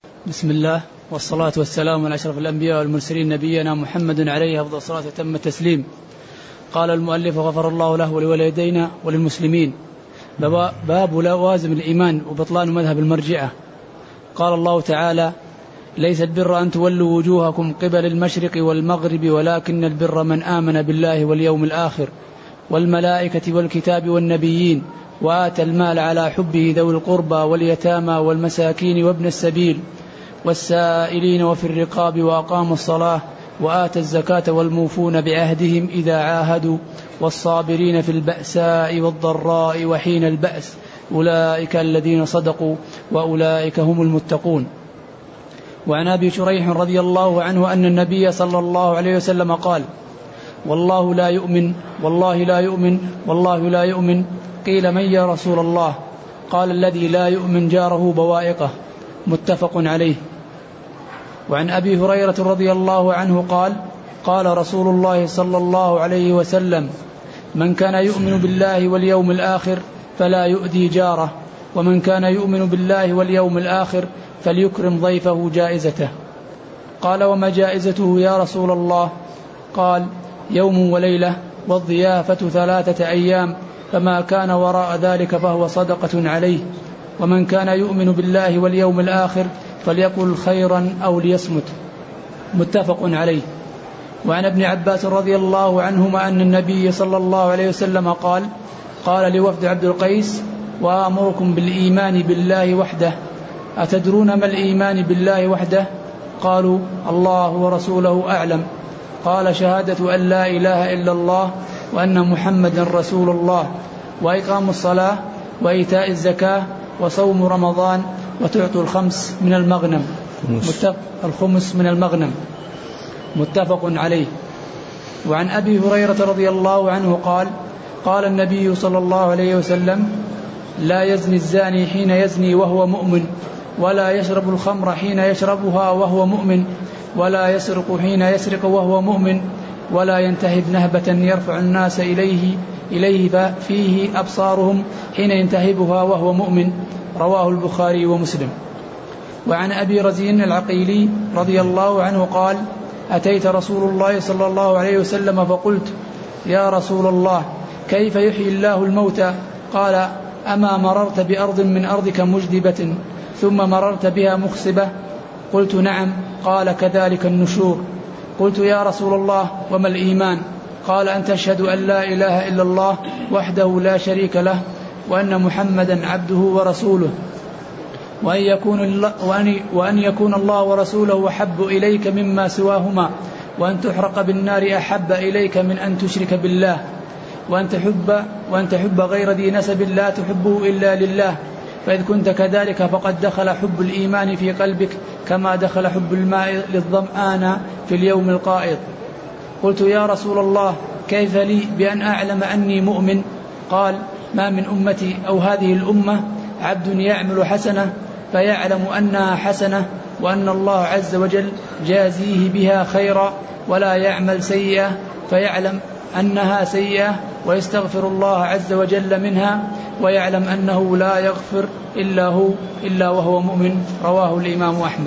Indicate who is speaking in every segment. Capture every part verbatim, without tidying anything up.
Speaker 1: بسم الله والصلاة والسلام على أشرف الأنبياء والمرسلين نبينا محمد عليه أفضل الصلاة وتم التسليم. قال المؤلف غفر الله له ولوالدينا وللمسلمين. باب لوازم الإيمان وبطلان مذهب المرجئة. قال الله تعالى: ليس البر أن تولوا وجوهكم قبل المشرق والمغرب ولكن البر من آمن بالله واليوم الآخر والملائكة والكتاب والنبيين وآتى المال على حبه ذوي القربى واليتامى والمساكين وابن السبيل والسائلين وفي الرقاب وأقام الصلاة وآتى الزكاة والموفون بعهدهم إذا عاهدوا والصابرين في البأساء والضراء وحين البأس أولئك الذين صدقوا وأولئك هم المتقون. وعن أبي شريح رضي الله عنه أن النبي صلى الله عليه وسلم قال: والله لا يؤمن والله لا يؤمن والله لا يؤمن. قيل: من يا رسول الله؟ قال: الذي لا يؤمن جاره بوائقه. متفق عليه. وعن أبي هريرة رضي الله عنه قال: قال رسول الله صلى الله عليه وسلم: من كان يؤمن بالله واليوم الآخر فلا يؤذي جاره، ومن كان يؤمن بالله واليوم الآخر فليكرم ضيفه جائزته. قال: وما جائزته يا رسول الله؟ قال: يوم وليلة والضيافة ثلاثة أيام، فما كان وراء ذلك فهو صدقة عليه. ومن كان يؤمن بالله واليوم الآخر فليقل خيرا أو ليصمت. متفق عليه. وعن ابن عباس رضي الله عنهما أن النبي صلى الله عليه وسلم قال: قال لوفد عبد القيس: وآمركم بالإيمان بالله وحده. أتدرون ما الإيمان بالله وحده؟ قالوا: الله ورسوله أعلم. قال: شهادة أن لا إله إلا الله وأن محمدا رسول الله، وإقام الصلاة وإيتاء الزكاة وصوم رمضان وتعطوا الخمس من المغنم. متفق الخمس من المغنم. متفق عليه. وعن أبي هريرة رضي الله عنه قال: قال النبي صلى الله عليه وسلم: لا يزني الزاني حين يزني وهو مؤمن، ولا يشرب الخمر حين يشربها وهو مؤمن، ولا يسرق حين يسرق وهو مؤمن، ولا ينتهب نهبة يرفع الناس إليه إليه فيه أبصارهم حين ينتهبها وهو مؤمن. رواه البخاري ومسلم. وعن أبي رزين العقيلي رضي الله عنه قال: أتيت رسول الله صلى الله عليه وسلم فقلت: يا رسول الله، كيف يحيي الله الموتى؟ قال: أما مررت بأرض من أرضك مجدبة ثم مررت بها مخصبة؟ قلت: نعم. قال: كذلك النشور. قلت: يا رسول الله، وما الإيمان؟ قال: أن تشهد أن لا إله إلا الله وحده لا شريك له، وأن محمدا عبده ورسوله، وأن يكون الله, وأن, وأن يكون الله ورسوله أحب إليك مما سواهما، وأن تحرق بالنار أحب إليك من أن تشرك بالله، وأن تحب, وأن تحب غير ذي نسب لا تحبه إلا لله، فإذ كنت كذلك فقد دخل حب الإيمان في قلبك كما دخل حب الماء للظمآن في اليوم القائض. قلت: يا رسول الله، كيف لي بأن أعلم أني مؤمن؟ قال: ما من أمتي أو هذه الأمة عبد يعمل حسنة فيعلم أنها حسنة وأن الله عز وجل جازيه بها خيرا، ولا يعمل سيئة فيعلم أنها سيئة ويستغفر الله عز وجل منها، ويعلم أنه لا يغفر إلا هو إلا وهو مؤمن. رواه الإمام أحمد.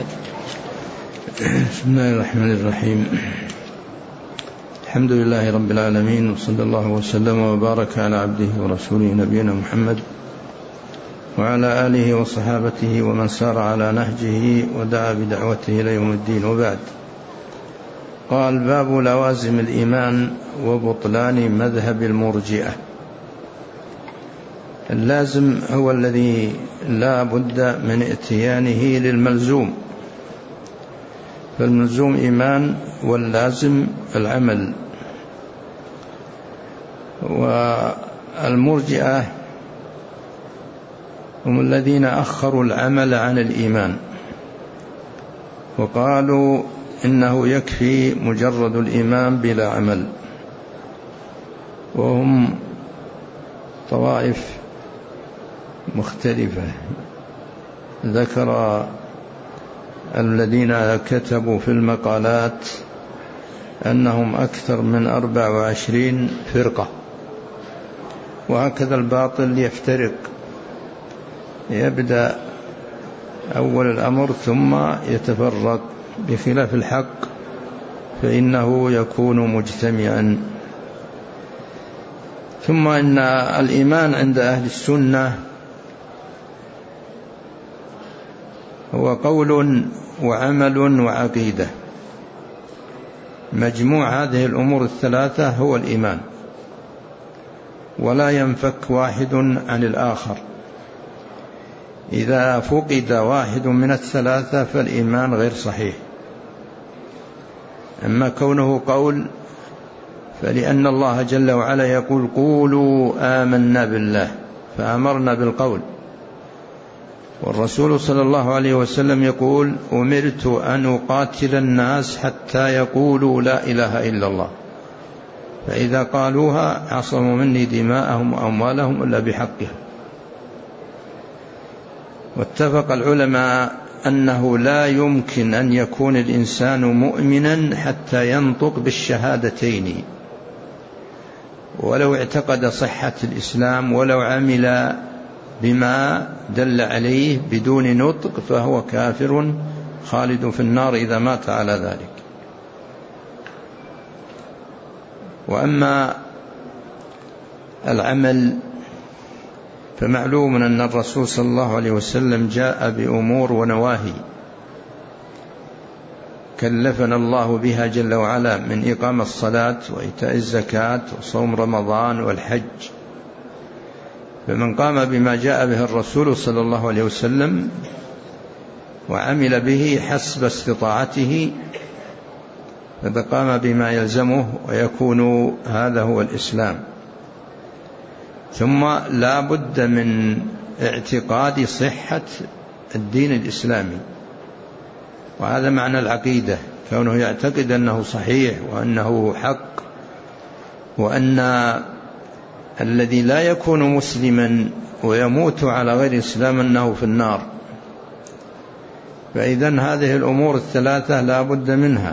Speaker 2: بسم الله الرحمن الرحيم. الحمد لله رب العالمين، وصلى الله وسلم وبارك على عبده ورسوله نبينا محمد وعلى آله وصحابته ومن سار على نهجه ودعا بدعوته إلى يوم الدين، وبعد. قال: باب لوازم الإيمان وبطلان مذهب المرجئة. اللازم هو الذي لا بد من اتيانه للملزوم، فالملزوم إيمان واللازم العمل. والمرجئة هم الذين أخروا العمل عن الإيمان، وقالوا إنه يكفي مجرد الإيمان بلا عمل، وهم طوائف مختلفة. ذكر الذين كتبوا في المقالات أنهم أكثر من أربع وعشرين فرقة، وهكذا الباطل يفترق، يبدأ أول الأمر ثم يتفرق، بخلاف الحق فإنه يكون مجتمعا. ثم إن الإيمان عند أهل السنة هو قول وعمل وعقيدة، مجموع هذه الأمور الثلاثة هو الإيمان، ولا ينفك واحد عن الآخر. إذا فقد واحد من الثلاثة فالإيمان غير صحيح. أما كونه قول فلأن الله جل وعلا يقول قولوا آمنا بالله، فأمرنا بالقول، والرسول صلى الله عليه وسلم يقول أمرت أن أقاتل الناس حتى يقولوا لا إله إلا الله، فإذا قالوها عصموا مني دماءهم وأموالهم إلا بحقها. واتفق العلماء أنه لا يمكن أن يكون الإنسان مؤمنا حتى ينطق بالشهادتين، ولو اعتقد صحة الإسلام ولو عمل بما دل عليه بدون نطق فهو كافر خالد في النار إذا مات على ذلك. وأما العمل فمعلوم أن الرسول صلى الله عليه وسلم جاء بأمور ونواهي كلفنا الله بها جل وعلا، من إقام الصلاة وإيتاء الزكاة وصوم رمضان والحج. فمن قام بما جاء به الرسول صلى الله عليه وسلم وعمل به حسب استطاعته فقد قام بما يلزمه ويكون هذا هو الإسلام. ثم لا بد من اعتقاد صحة الدين الإسلامي، وهذا معنى العقيدة، كونه يعتقد أنه صحيح وأنه حق، وأن الذي لا يكون مسلما ويموت على غير الإسلام أنه في النار. فإذن هذه الأمور الثلاثة لا بد منها،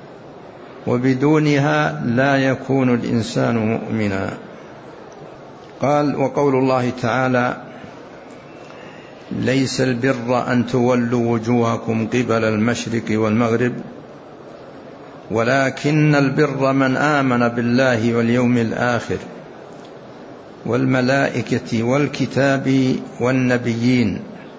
Speaker 2: وبدونها لا يكون الإنسان مؤمنا. قال وقول الله تعالى ليس البر أن تولوا وجوهكم قبل المشرق والمغرب ولكن البر من آمن بالله واليوم الآخر والملائكة والكتاب والنبيين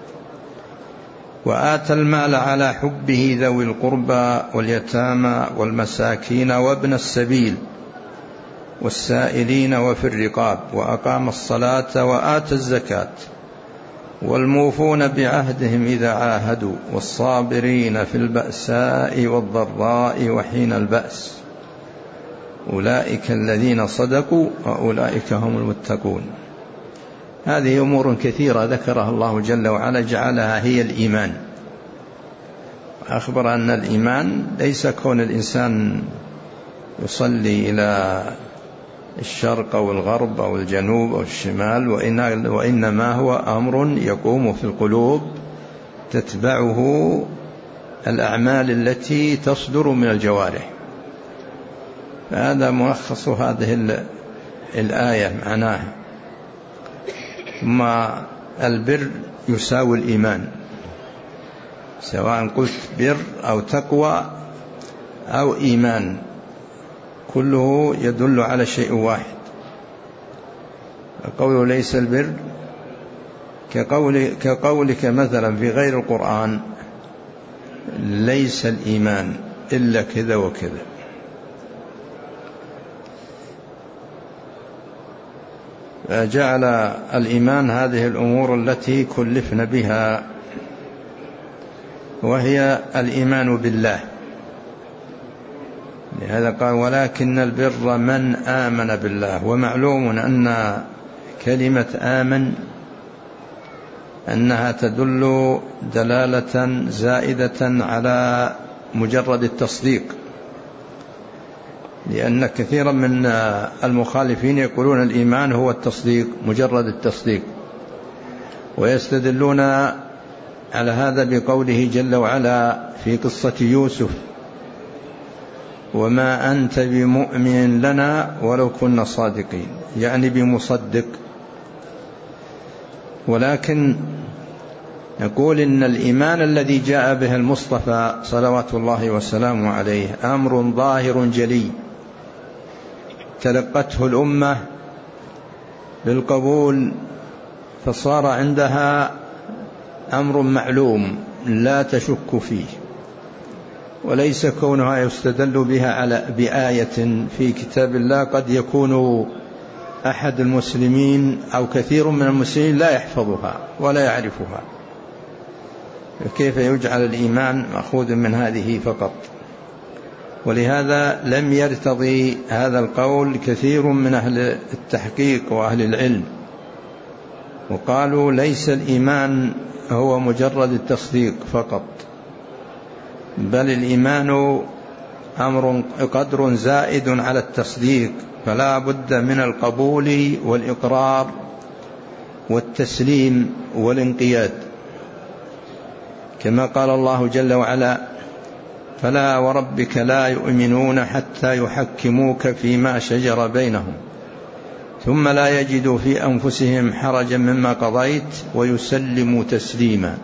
Speaker 2: وآتى المال على حبه ذوي القربى واليتامى والمساكين وابن السبيل والسائلين وفي الرقاب وأقام الصلاة وآتى الزكاة والموفون بعهدهم إذا عاهدوا والصابرين في البأساء والضراء وحين البأس أولئك الذين صدقوا وأولئك هم المتقون. هذه أمور كثيرة ذكرها الله جل وعلا جعلها هي الإيمان. أخبر أن الإيمان ليس كون الإنسان يصلي إلى الشرق أو الغرب أو الجنوب أو الشمال، وإنما هو أمر يقوم في القلوب تتبعه الأعمال التي تصدر من الجوارح. فهذا ملخص هذه الآية معناها. ثم البر يساوي الإيمان، سواء قلت بر أو تقوى أو إيمان، كله يدل على شيء واحد. قوله ليس البر كقول كقولك مثلا في غير القرآن ليس الإيمان إلا كذا وكذا. فجعل الإيمان هذه الأمور التي كلفنا بها، وهي الإيمان بالله. لهذا قال ولكن البر من آمن بالله. ومعلوم أن كلمة آمن أنها تدل دلالة زائدة على مجرد التصديق، لأن كثيرا من المخالفين يقولون الإيمان هو التصديق، مجرد التصديق، ويستدلون على هذا بقوله جل وعلا في قصة يوسف وما أنت بمؤمن لنا ولو كنا صادقين، يعني بمصدق. ولكن يقول إن الإيمان الذي جاء به المصطفى صلوات الله وسلامه عليه أمر ظاهر جلي تلقته الأمة بالقبول، فصار عندها أمر معلوم لا تشك فيه، وليس كونها يستدل بها على بآية في كتاب الله. قد يكون أحد المسلمين أو كثير من المسلمين لا يحفظها ولا يعرفها، كيف يجعل الإيمان مأخوذ من هذه فقط؟ ولهذا لم يرتضي هذا القول كثير من أهل التحقيق وأهل العلم، وقالوا ليس الإيمان هو مجرد التصديق فقط، بل الإيمان أمر قدر زائد على التصديق، فلا بد من القبول والإقرار والتسليم والانقياد، كما قال الله جل وعلا: فلا وربك لا يؤمنون حتى يحكموك فيما شجر بينهم ثم لا يجدوا في أنفسهم حرجا مما قضيت ويسلموا تسليما.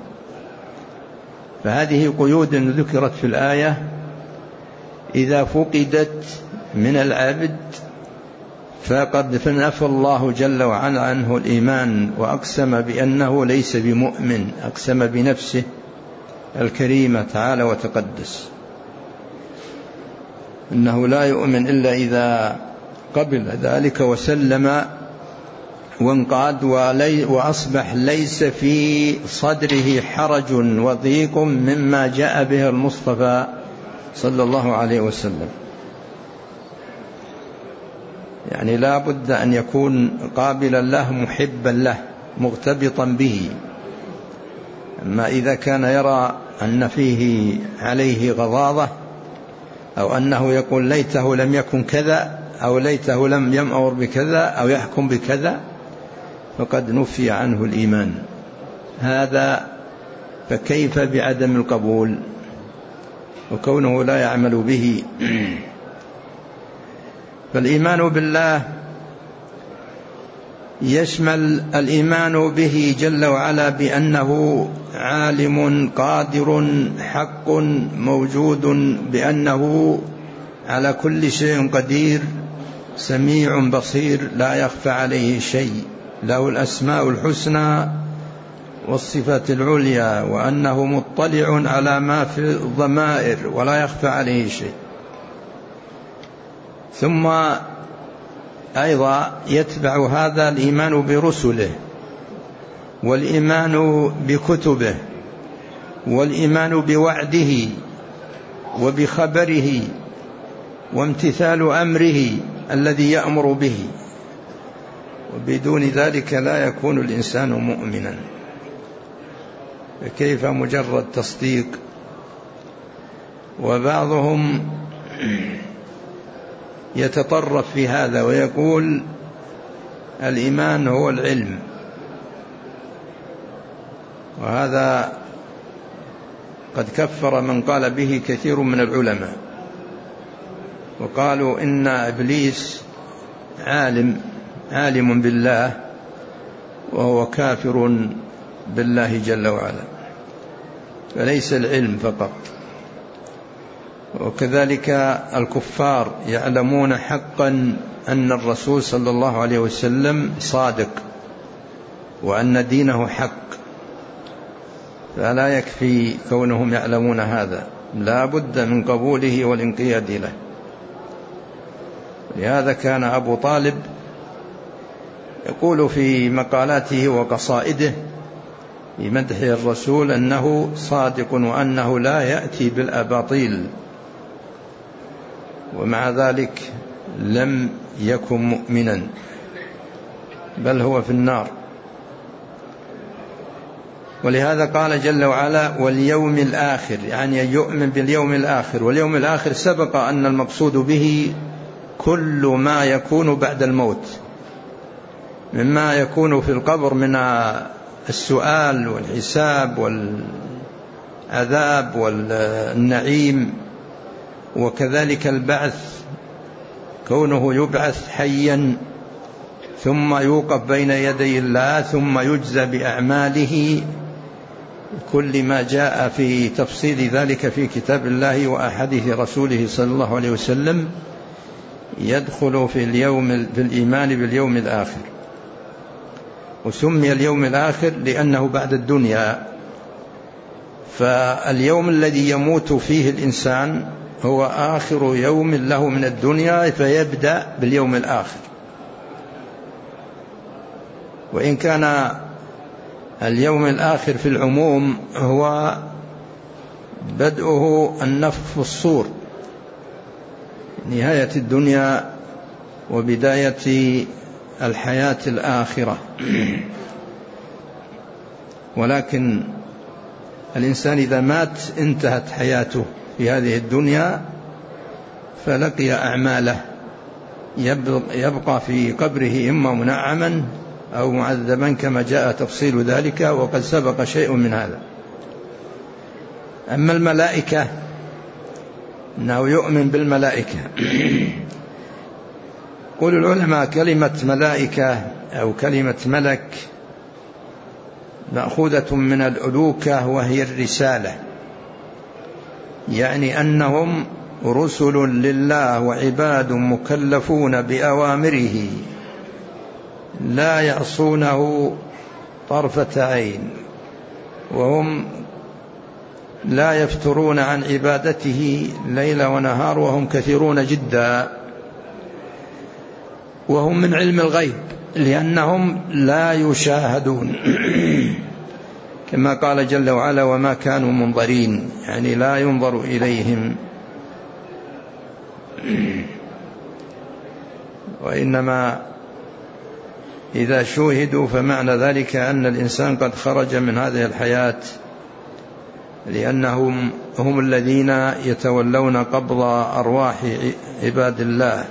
Speaker 2: فهذه قيود ذكرت في الآية إذا فقدت من العبد فقد نفى الله جل وعلا عنه الإيمان، وأقسم بأنه ليس بمؤمن، أقسم بنفسه الكريمة تعالى وتقدس إنه لا يؤمن إلا إذا قبل ذلك وسلم وانقاد وأصبح ليس في صدره حرج وضيق مما جاء به المصطفى صلى الله عليه وسلم. يعني لا بد أن يكون قابلا له محبا له مغتبطا به. أما إذا كان يرى أن فيه عليه غضاضة أو أنه يقول ليته لم يكن كذا أو ليته لم يأمر بكذا أو يحكم بكذا فقد نفي عنه الإيمان. هذا فكيف بعدم القبول وكونه لا يعمل به؟ فالإيمان بالله يشمل الإيمان به جل وعلا بأنه عالم قادر حق موجود، بأنه على كل شيء قدير سميع بصير لا يخفى عليه شيء، له الأسماء الحسنى والصفات العليا، وأنه مطلع على ما في الضمائر ولا يخفى عليه شيء. ثم أيضا يتبع هذا الإيمان برسله والإيمان بكتبه والإيمان بوعده وبخبره وامتثال أمره الذي يأمر به، وبدون ذلك لا يكون الإنسان مؤمنا. كيف مجرد تصديق؟ وبعضهم يتطرف في هذا ويقول الإيمان هو العلم، وهذا قد كفر من قال به كثير من العلماء، وقالوا إن إبليس عالم عالم بالله وهو كافر بالله جل وعلا، فليس العلم فقط. وكذلك الكفار يعلمون حقا أن الرسول صلى الله عليه وسلم صادق وأن دينه حق، فلا يكفي كونهم يعلمون هذا، لا بد من قبوله والانقياد له. لهذا كان أبو طالب يقول في مقالاته وقصائده في مدح الرسول أنه صادق وأنه لا يأتي بالأباطيل، ومع ذلك لم يكن مؤمنا بل هو في النار. ولهذا قال جل وعلا واليوم الآخر، يعني يؤمن باليوم الآخر، واليوم الآخر سبق أن المقصود به كل ما يكون بعد الموت مما يكون في القبر من السؤال والحساب والعذاب والنعيم، وكذلك البعث، كونه يبعث حيا ثم يوقف بين يدي الله ثم يجزى بأعماله كل ما جاء في تفصيل ذلك في كتاب الله وأحاديث رسوله صلى الله عليه وسلم يدخل في اليوم في الإيمان باليوم الآخر. وسمي اليوم الآخر لأنه بعد الدنيا، فاليوم الذي يموت فيه الإنسان هو آخر يوم له من الدنيا، فيبدأ باليوم الآخر. وإن كان اليوم الآخر في العموم هو بدءه النفخ في الصور، نهاية الدنيا وبداية الحياة الآخرة. ولكن الإنسان إذا مات انتهت حياته في هذه الدنيا، فلقي أعماله، يبقى في قبره إما منعما أو معذبا كما جاء تفصيل ذلك، وقد سبق شيء من هذا. أما الملائكة أنه يؤمن بالملائكة. قول العلماء كلمة ملائكة أو كلمة ملك مأخوذة من الألوكة، وهي الرسالة، يعني أنهم رسل لله وعباد مكلفون بأوامره لا يعصونه طرفة عين، وهم لا يفترون عن عبادته ليل ونهار، وهم كثيرون جدا. وهم من علم الغيب لأنهم لا يشاهدون كما قال جل وعلا وما كانوا منظرين، يعني لا ينظر إليهم، وإنما إذا شوهدوا فمعنى ذلك أن الإنسان قد خرج من هذه الحياة، لأنهم هم الذين يتولون قبض أرواح عباد الله.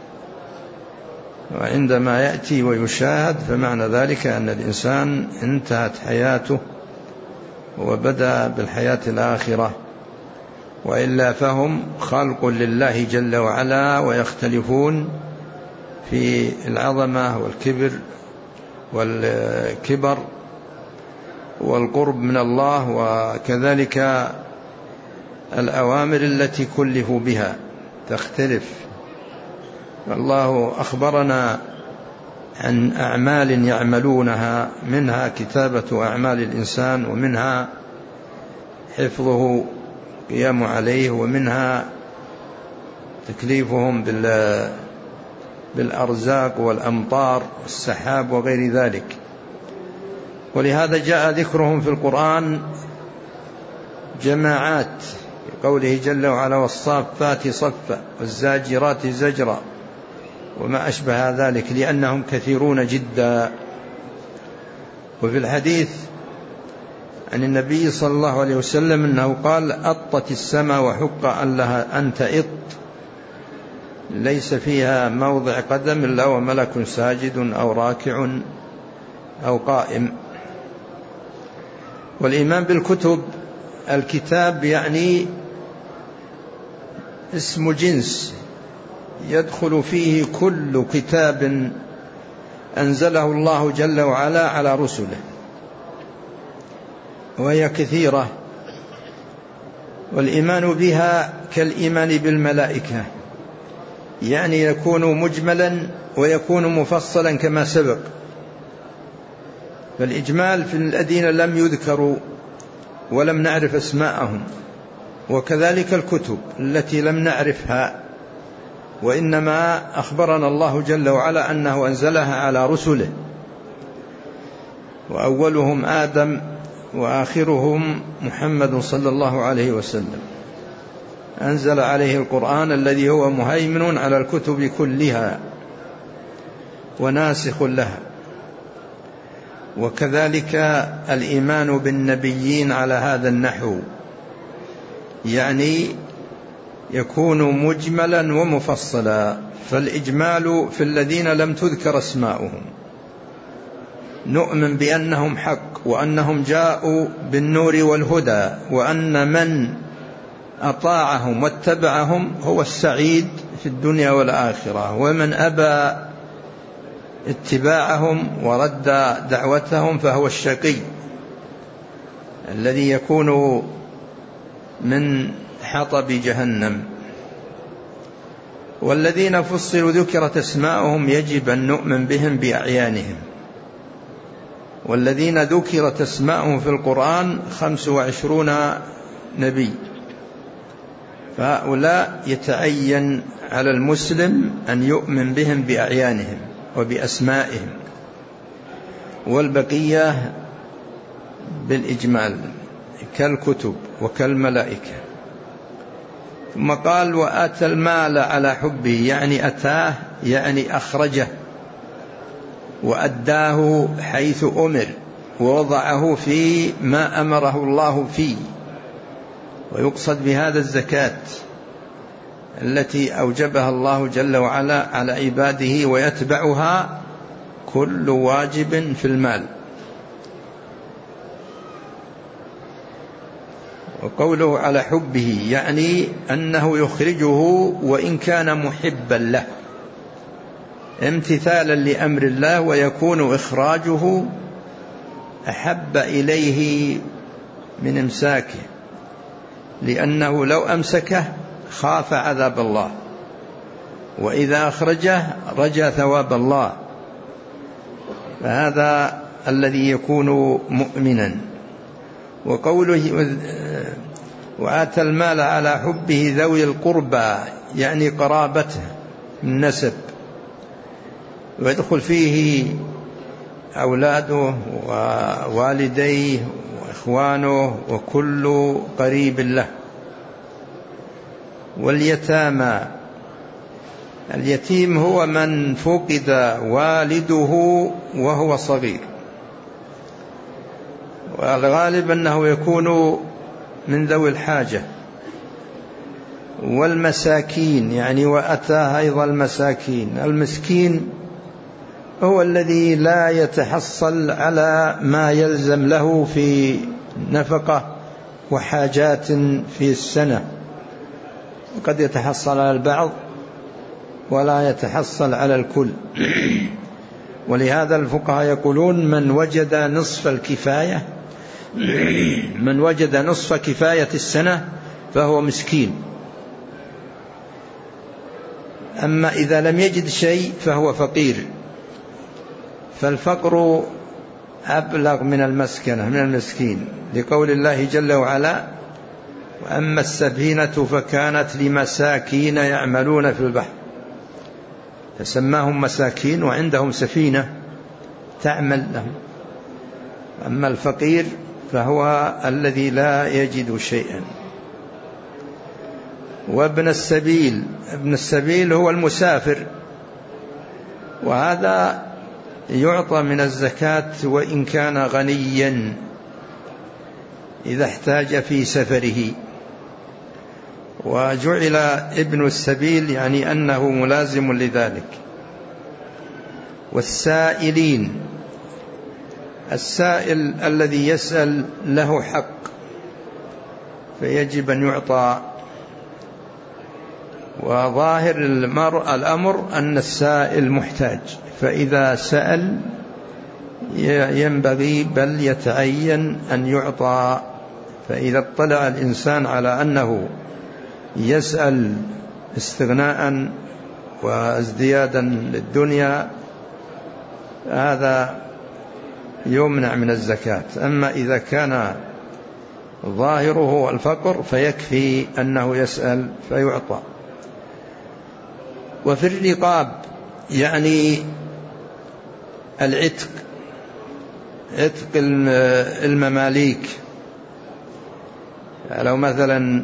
Speaker 2: وعندما يأتي ويشاهد فمعنى ذلك أن الإنسان انتهت حياته وبدأ بالحياة الآخرة، وإلا فهم خلق لله جل وعلا، ويختلفون في العظمة والكبر والكبر والقرب من الله، وكذلك الأوامر التي كلفوا بها تختلف. الله أخبرنا عن أعمال يعملونها، منها كتابة أعمال الإنسان، ومنها حفظه قيام عليه، ومنها تكليفهم بالأرزاق والأمطار والسحاب وغير ذلك. ولهذا جاء ذكرهم في القرآن جماعات، قوله جل وعلا والصافات صفا والزاجرات زجرا وما أشبه ذلك، لأنهم كثيرون جدا. وفي الحديث عن النبي صلى الله عليه وسلم أنه قال أطت السماء وحق أن لها أن تئط، ليس فيها موضع قدم إلا وملك ساجد أو راكع أو قائم. والإيمان بالكتب، الكتاب يعني اسم جنس يدخل فيه كل كتاب أنزله الله جل وعلا على رسله، وهي كثيرة. والإيمان بها كالإيمان بالملائكة، يعني يكون مجملا ويكون مفصلا كما سبق. فالإجمال في الذين لم يذكروا ولم نعرف أسماءهم، وكذلك الكتب التي لم نعرفها، وإنما أخبرنا الله جل وعلا أنه أنزلها على رسله، وأولهم آدم وآخرهم محمد صلى الله عليه وسلم، أنزل عليه القرآن الذي هو مهيمن على الكتب كلها وناسخ لها. وكذلك الإيمان بالنبيين على هذا النحو، يعني يكون مجملا ومفصلا. فالإجمال في الذين لم تذكر أسماؤهم، نؤمن بأنهم حق، وأنهم جاءوا بالنور والهدى، وأن من أطاعهم واتبعهم هو السعيد في الدنيا والآخرة، ومن أبى اتباعهم ورد دعوتهم فهو الشقي. الذي يكون من حطب جهنم. والذين فصلوا ذكرت أسماؤهم يجب أن نؤمن بهم بأعيانهم. والذين ذكرت أسماؤهم في القرآن خمس وعشرون نبي، فهؤلاء يتعين على المسلم أن يؤمن بهم بأعيانهم وبأسمائهم، والبقية بالإجمال كالكتب وكالملائكة. ثم قال وآتى المال على حبه، يعني أتاه يعني أخرجه وأداه حيث أمر ووضعه في ما أمره الله فيه. ويقصد بهذا الزكاة التي أوجبها الله جل وعلا على عباده، ويتبعها كل واجب في المال. وقوله على حبه يعني أنه يخرجه وإن كان محبا له، امتثالا لأمر الله، ويكون إخراجه أحب إليه من إمساكه، لأنه لو أمسكه خاف عذاب الله، وإذا أخرجه رجى ثواب الله. فهذا الذي يكون مؤمنا. وقوله وآتى المال على حبه ذوي القربى يعني قرابته النسب، ويدخل فيه أولاده ووالديه وإخوانه وكل قريب له. واليتامى، اليتيم هو من فقد والده وهو صغير، والغالب أنه يكون من ذوي الحاجة. والمساكين يعني وأتاه أيضا المساكين، المسكين هو الذي لا يتحصل على ما يلزم له في نفقة وحاجات في السنة، قد يتحصل على البعض ولا يتحصل على الكل. ولهذا الفقهاء يقولون من وجد نصف الكفاية من وجد نصف كفاية السنة فهو مسكين. أما إذا لم يجد شيء فهو فقير. فالفقر أبلغ من المسكنة من المسكين، لقول الله جل وعلا وأما السفينة فكانت لمساكين يعملون في البحر، فسماهم مساكين وعندهم سفينة تعمل لهم. أما الفقير فهو الذي لا يجد شيئا. وابن السبيل، ابن السبيل هو المسافر، وهذا يعطى من الزكاة وإن كان غنيا إذا احتاج في سفره. وجعل ابن السبيل يعني أنه ملازم لذلك. والسائلين، السائل الذي يسأل له حق فيجب أن يعطى. وظاهر الأمر أن السائل محتاج، فإذا سأل ينبغي بل يتعين أن يعطى. فإذا اطلع الإنسان على أنه يسأل استغناء وازديادا للدنيا هذا يمنع من الزكاة. أما إذا كان ظاهره الفقر فيكفي أنه يسأل فيعطى. وفي الرقاب يعني العتق، عتق المماليك. لو مثلا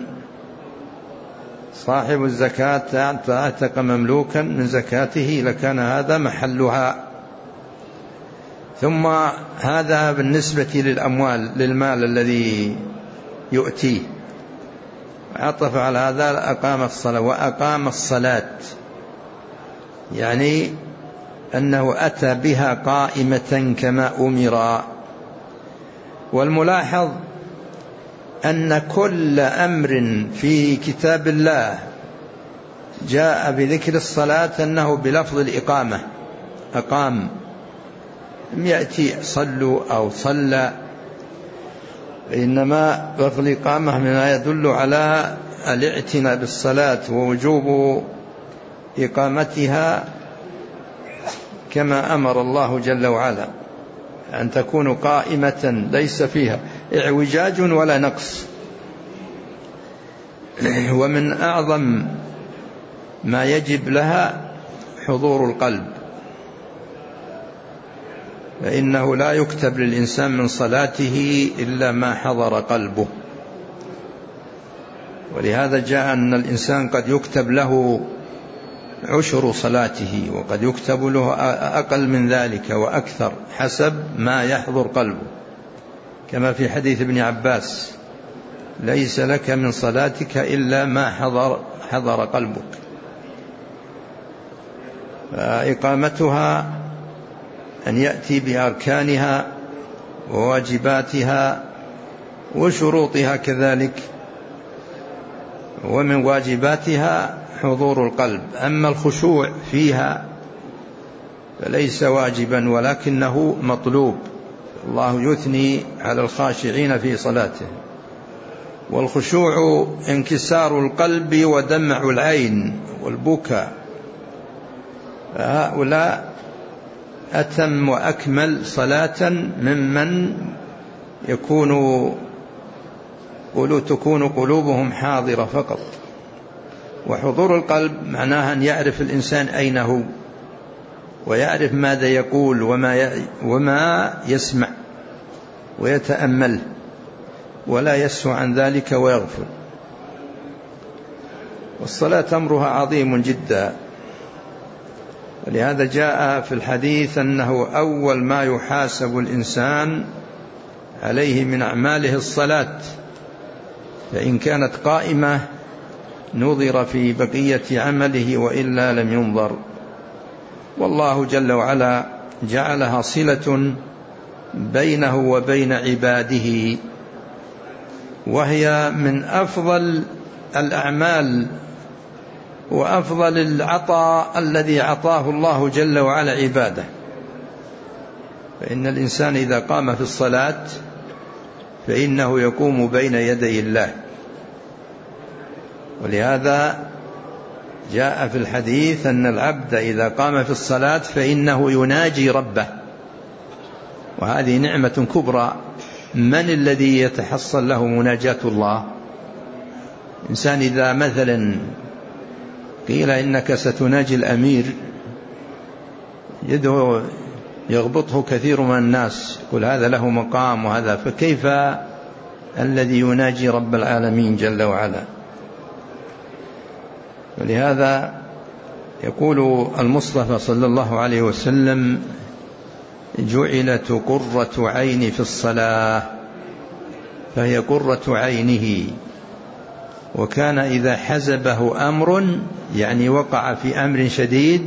Speaker 2: صاحب الزكاة اعتق مملوكا من زكاته لكان هذا محلها. ثم هذا بالنسبة للأموال للمال الذي يؤتيه. عطف على هذا أقام الصلاة. وأقام الصلاة يعني أنه أتى بها قائمة كما أمر. والملاحظ أن كل أمر في كتاب الله جاء بذكر الصلاة أنه بلفظ الإقامة، أقام، لم يأتي صلوا أو صلى. إنما لفظ الإقامة مما يدل على الاعتناء بالصلاة ووجوب إقامتها كما أمر الله جل وعلا أن تكون قائمة ليس فيها اعوجاج ولا نقص. ومن أعظم ما يجب لها حضور القلب، فإنه لا يكتب للإنسان من صلاته إلا ما حضر قلبه. ولهذا جاء أن الإنسان قد يكتب له عشر صلاته، وقد يكتب له أقل من ذلك وأكثر حسب ما يحضر قلبه، كما في حديث ابن عباس: ليس لك من صلاتك إلا ما حضر, حضر قلبك. فإقامتها أن يأتي بأركانها وواجباتها وشروطها كذلك، ومن واجباتها حضور القلب. أما الخشوع فيها فليس واجبا ولكنه مطلوب، الله يثني على الخاشعين في صلاته. والخشوع انكسار القلب ودمع العين والبكاء، فهؤلاء أتم وأكمل صلاة ممن يكون تكون قلوبهم حاضرة فقط. وحضور القلب معناها أن يعرف الإنسان أين هو، ويعرف ماذا يقول وما وما يسمع، ويتأمل ولا يسهو عن ذلك ويغفل. والصلاة أمرها عظيم جدا، ولهذا جاء في الحديث أنه أول ما يحاسب الإنسان عليه من أعماله الصلاة، فإن كانت قائمة نظر في بقية عمله وإلا لم ينظر. والله جل وعلا جعلها صلة بينه وبين عباده، وهي من أفضل الأعمال وأفضل العطاء الذي عطاه الله جل وعلا عباده. فإن الإنسان إذا قام في الصلاة فإنه يقوم بين يدي الله، ولهذا جاء في الحديث أن العبد إذا قام في الصلاة فإنه يناجي ربه، وهذه نعمة كبرى. من الذي يتحصل له مناجاة الله؟ إنسان إذا مثلا قيل إنك ستناجي الأمير يده يغبطه كثير من الناس، يقول هذا له مقام وهذا، فكيف الذي يناجي رب العالمين جل وعلا؟ ولهذا يقول المصطفى صلى الله عليه وسلم: جعلت قرة عيني في الصلاة، فهي قرة عينه. وكان إذا حزبه أمر، يعني وقع في أمر شديد،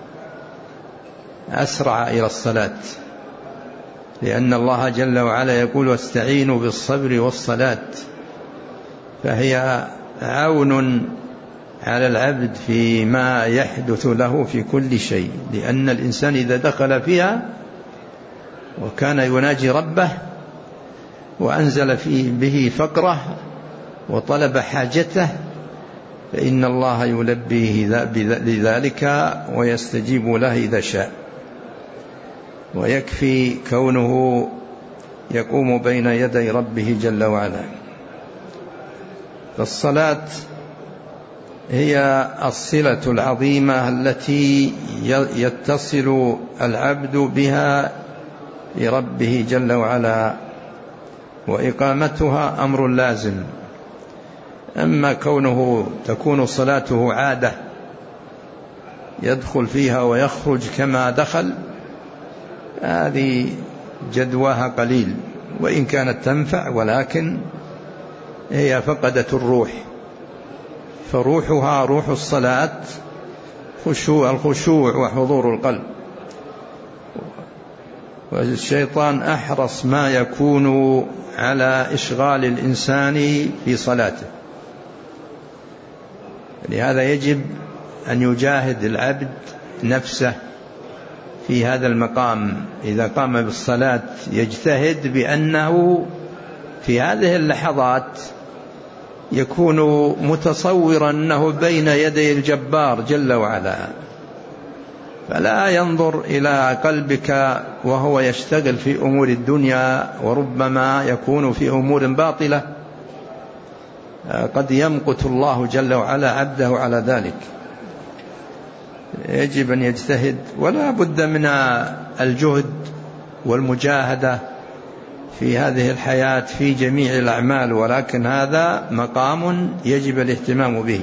Speaker 2: أسرع إلى الصلاة، لأن الله جل وعلا يقول: واستعينوا بالصبر والصلاة. فهي عون على العبد فيما يحدث له في كل شيء، لأن الإنسان إذا دخل فيها وكان يناجي ربه وأنزل فيه به فقره وطلب حاجته، فإن الله يلبيه لذلك ويستجيب له إذا شاء. ويكفي كونه يقوم بين يدي ربه جل وعلا. فالصلاة هي الصلة العظيمة التي يتصل العبد بها لربه جل وعلا، وإقامتها أمر لازم. أما كونه تكون صلاته عادة يدخل فيها ويخرج كما دخل، هذه جدواها قليل، وإن كانت تنفع، ولكن هي فقدت الروح. فروحها روح الصلاة خشوع الخشوع وحضور القلب. والشيطان أحرص ما يكون على إشغال الإنسان في صلاته، لهذا يجب أن يجاهد العبد نفسه في هذا المقام. إذا قام بالصلاة يجتهد بأنه في هذه اللحظات يكون متصورا أنه بين يدي الجبار جل وعلا، فلا ينظر إلى قلبك وهو يشتغل في أمور الدنيا، وربما يكون في أمور باطلة قد يمقت الله جل وعلا عبده على ذلك. يجب أن يجتهد، ولا بد من الجهد والمجاهدة في هذه الحياة في جميع الأعمال، ولكن هذا مقام يجب الاهتمام به.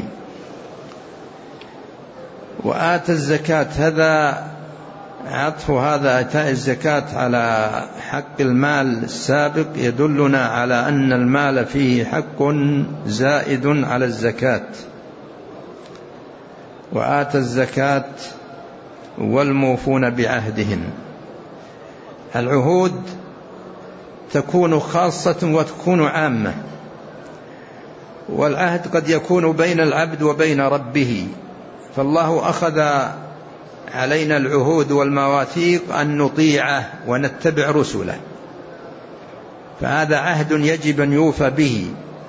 Speaker 2: وآتى الزكاة، هذا عطف هذا إيتاء الزكاة على حق المال السابق يدلنا على أن المال فيه حق زائد على الزكاة. وآتى الزكاة والموفون بعهدهم. العهود تكون خاصة وتكون عامة، والعهد قد يكون بين العبد وبين ربه، فالله أخذ علينا العهود والمواثيق أن نطيعه ونتبع رسله، فهذا عهد يجب أن يوفى به.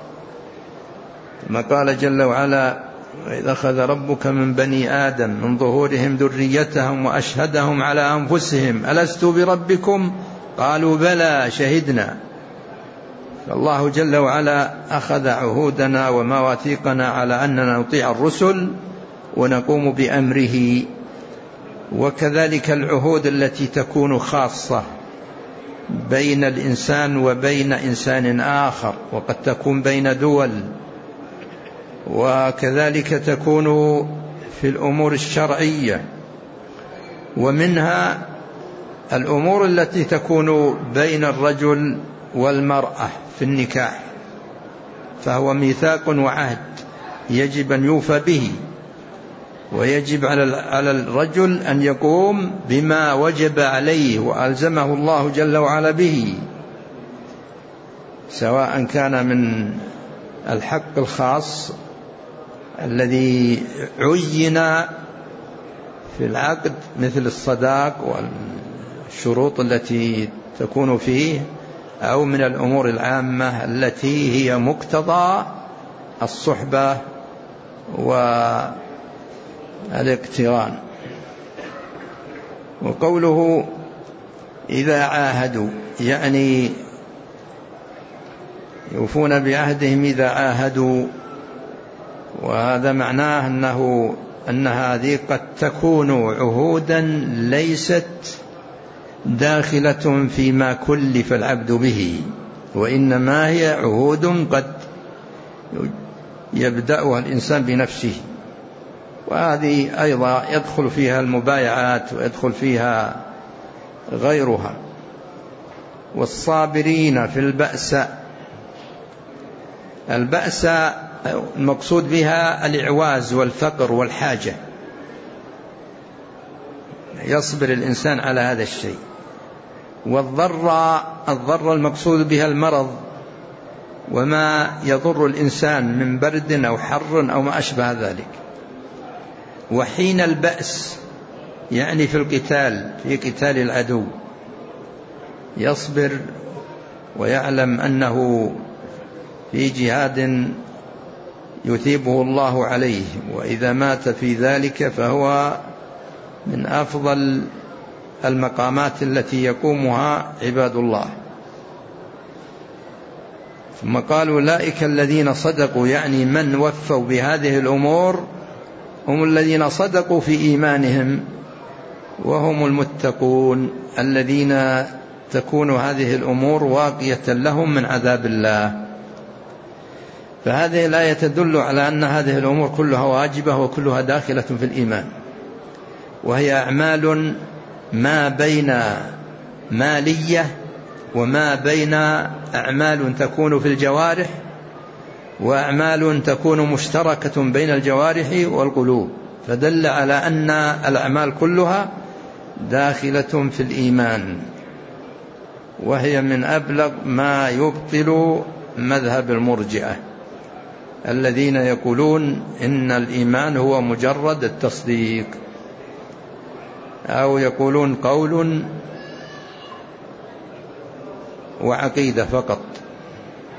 Speaker 2: ما قال جل وعلا: وإذ أخذ ربك من بني آدم من ظهورهم ذريتهم وأشهدهم على أنفسهم ألست بربكم قالوا بلى شهدنا. فالله جل وعلا أخذ عهودنا ومواثيقنا على أننا نطيع الرسل ونقوم بأمره. وكذلك العهود التي تكون خاصة بين الإنسان وبين إنسان آخر، وقد تكون بين دول، وكذلك تكون في الأمور الشرعية، ومنها الأمور التي تكون بين الرجل والمرأة في النكاح، فهو ميثاق وعهد يجب أن يوفى به، ويجب على الرجل أن يقوم بما وجب عليه وألزمه الله جل وعلا به، سواء كان من الحق الخاص الذي عين في العقد مثل الصداق والشروط التي تكون فيه، أو من الأمور العامة التي هي مقتضى الصحبة والاقتران. وقوله إذا عاهدوا يعني يوفون بعهدهم إذا عاهدوا، وهذا معناه أنه أن هذه قد تكون عهودا ليست داخلة فيما كلف العبد به، وإنما هي عهود قد يبدأها الإنسان بنفسه، وهذه أيضا يدخل فيها المبايعات ويدخل فيها غيرها. والصابرين في البأس، البأس المقصود بها الإعواز والفقر والحاجة، يصبر الإنسان على هذا الشيء. والضر، الضر المقصود بها المرض وما يضر الإنسان من برد أو حر أو ما أشبه ذلك. وحين البأس يعني في القتال، في قتال العدو، يصبر ويعلم أنه في جهاد يثيبه الله عليه، وإذا مات في ذلك فهو من أفضل المقامات التي يقومها عباد الله. ثم قال أولئك الذين صدقوا، يعني من وفوا بهذه الأمور هم الذين صدقوا في إيمانهم، وهم المتقون الذين تكون هذه الأمور واقية لهم من عذاب الله. فهذه الآية تدل على أن هذه الأمور كلها واجبة وكلها داخلة في الإيمان، وهي أعمال ما بين مالية وما بين أعمال تكون في الجوارح وأعمال تكون مشتركة بين الجوارح والقلوب، فدل على أن الأعمال كلها داخلة في الإيمان، وهي من أبلغ ما يبطل مذهب المرجئة الذين يقولون إن الإيمان هو مجرد التصديق، أو يقولون قول وعقيدة فقط.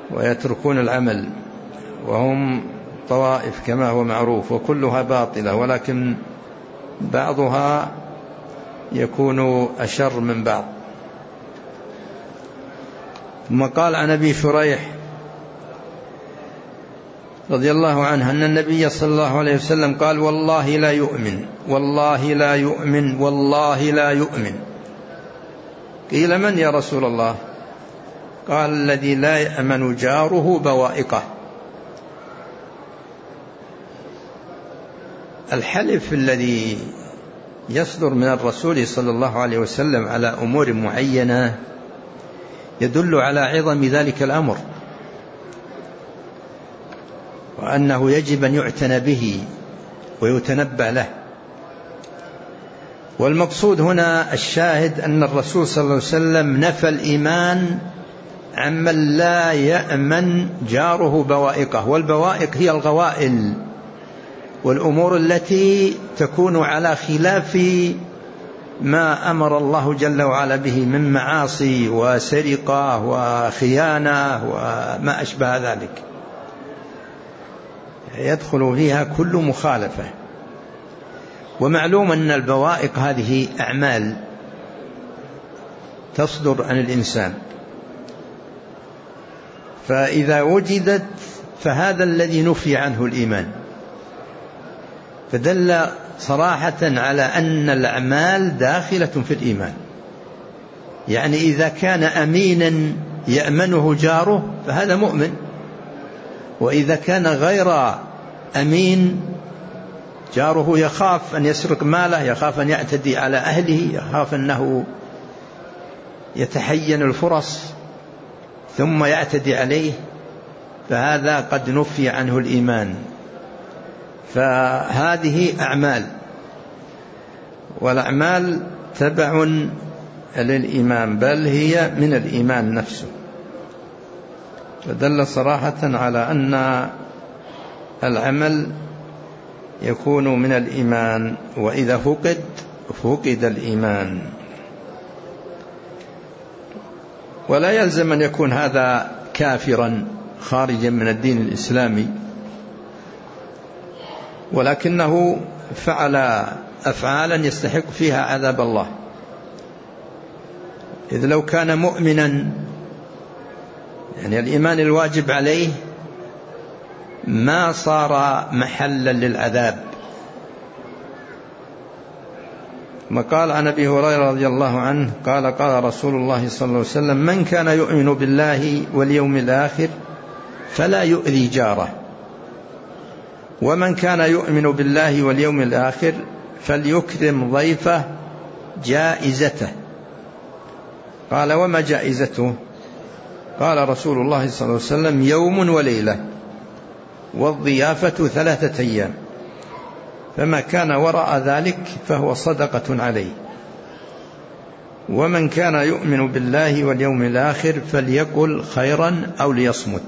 Speaker 2: ويتركون العمل، وهم طوائف كما هو معروف، وكلها باطلة، ولكن بعضها يكون أشر من بعض. ثم قال عن أبي شريح رضي الله عنه أن النبي صلى الله عليه وسلم قال: والله لا يؤمن، والله لا يؤمن، والله لا يؤمن. قيل: من يا رسول الله؟ قال: الذي لا يأمن جاره بوائقه. الحلف الذي يصدر من الرسول صلى الله عليه وسلم على أمور معينة يدل على عظم ذلك الأمر، وأنه يجب أن يعتنى به ويتنبه له. والمقصود هنا الشاهد أن الرسول صلى الله عليه وسلم نفى الإيمان عمن لا يأمن جاره بوائقه. والبوائق هي الغوائل والأمور التي تكون على خلاف ما أمر الله جل وعلا به من معاصي وسرقة وخيانة وما أشبه ذلك، يدخل فيها كل مخالفة. ومعلوم أن البوائق هذه أعمال تصدر عن الإنسان، فإذا وجدت فهذا الذي نفي عنه الإيمان، فدل صراحة على أن الأعمال داخلة في الإيمان. يعني إذا كان أمينا يأمنه جاره فهذا مؤمن، وإذا كان غير أمين جاره يخاف أن يسرق ماله، يخاف أن يعتدي على أهله، يخاف أنه يتحين الفرص ثم يعتدي عليه، فهذا قد نفي عنه الإيمان. فهذه أعمال، والأعمال تبع للإيمان، بل هي من الإيمان نفسه. فدل صراحة على أن العمل يكون من الإيمان، وإذا فقد فقد الإيمان. ولا يلزم أن يكون هذا كافرا خارجا من الدين الإسلامي، ولكنه فعل أفعالا يستحق فيها عذاب الله. إذ لو كان مؤمنا، يعني الإيمان الواجب عليه، ما صار محلا للعذاب. ما قال عن أبي هريرة رضي الله عنه قال: قال رسول الله صلى الله عليه وسلم: من كان يؤمن بالله واليوم الآخر فلا يؤذي جاره، ومن كان يؤمن بالله واليوم الآخر فليكرم ضيفه جائزته. قال: وما جائزته؟ قال رسول الله صلى الله عليه وسلم: يوم وليلة، والضيافة ثلاثة أيام، فما كان وراء ذلك فهو صدقة عليه. ومن كان يؤمن بالله واليوم الآخر فليقل خيرا أو ليصمت.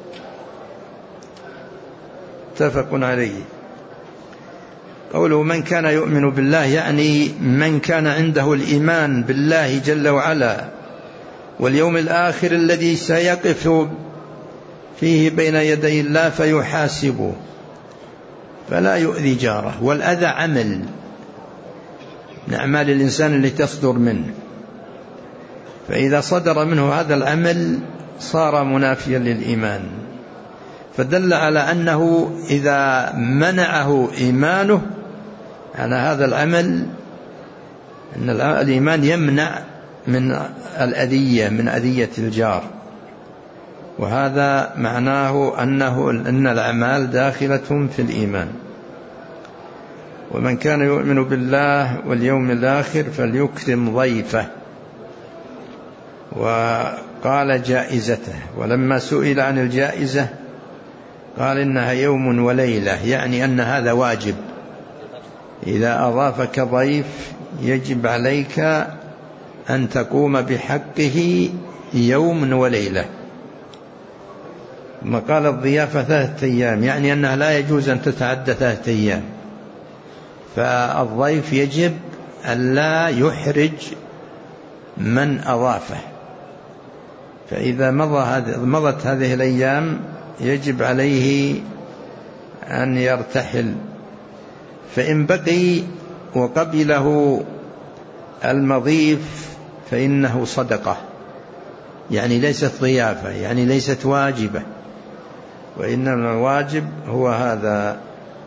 Speaker 2: متفق عليه. قوله من كان يؤمن بالله يعني من كان عنده الإيمان بالله جل وعلا واليوم الآخر الذي سيقف فيه بين يدي الله فيحاسبه، فلا يؤذي جاره. والأذى عمل من أعمال الإنسان اللي تصدر منه، فإذا صدر منه هذا العمل صار منافيا للإيمان. فدل على أنه إذا منعه إيمانه على هذا العمل، أن الإيمان يمنع من الأذية، من أذية الجار. وهذا معناه أنه أن الأعمال داخلة في الإيمان. ومن كان يؤمن بالله واليوم الآخر فليكرم ضيفه. وقال جائزته، ولما سئل عن الجائزة قال إنها يوم وليلة، يعني أن هذا واجب. إذا أضافك ضيف يجب عليك أن تقوم بحقه يوم وليلة. ثم قال الضيافة ثلاثة أيام، يعني أنها لا يجوز أن تتعدى ثلاثة أيام. فالضيف يجب أن لا يحرج من أضافه، فإذا مضت هذه الأيام يجب عليه أن يرتحل، فإن بقي وقبله المضيف فإنه صدقة، يعني ليست ضيافة، يعني ليست واجبة، وإنما الواجب هو هذا.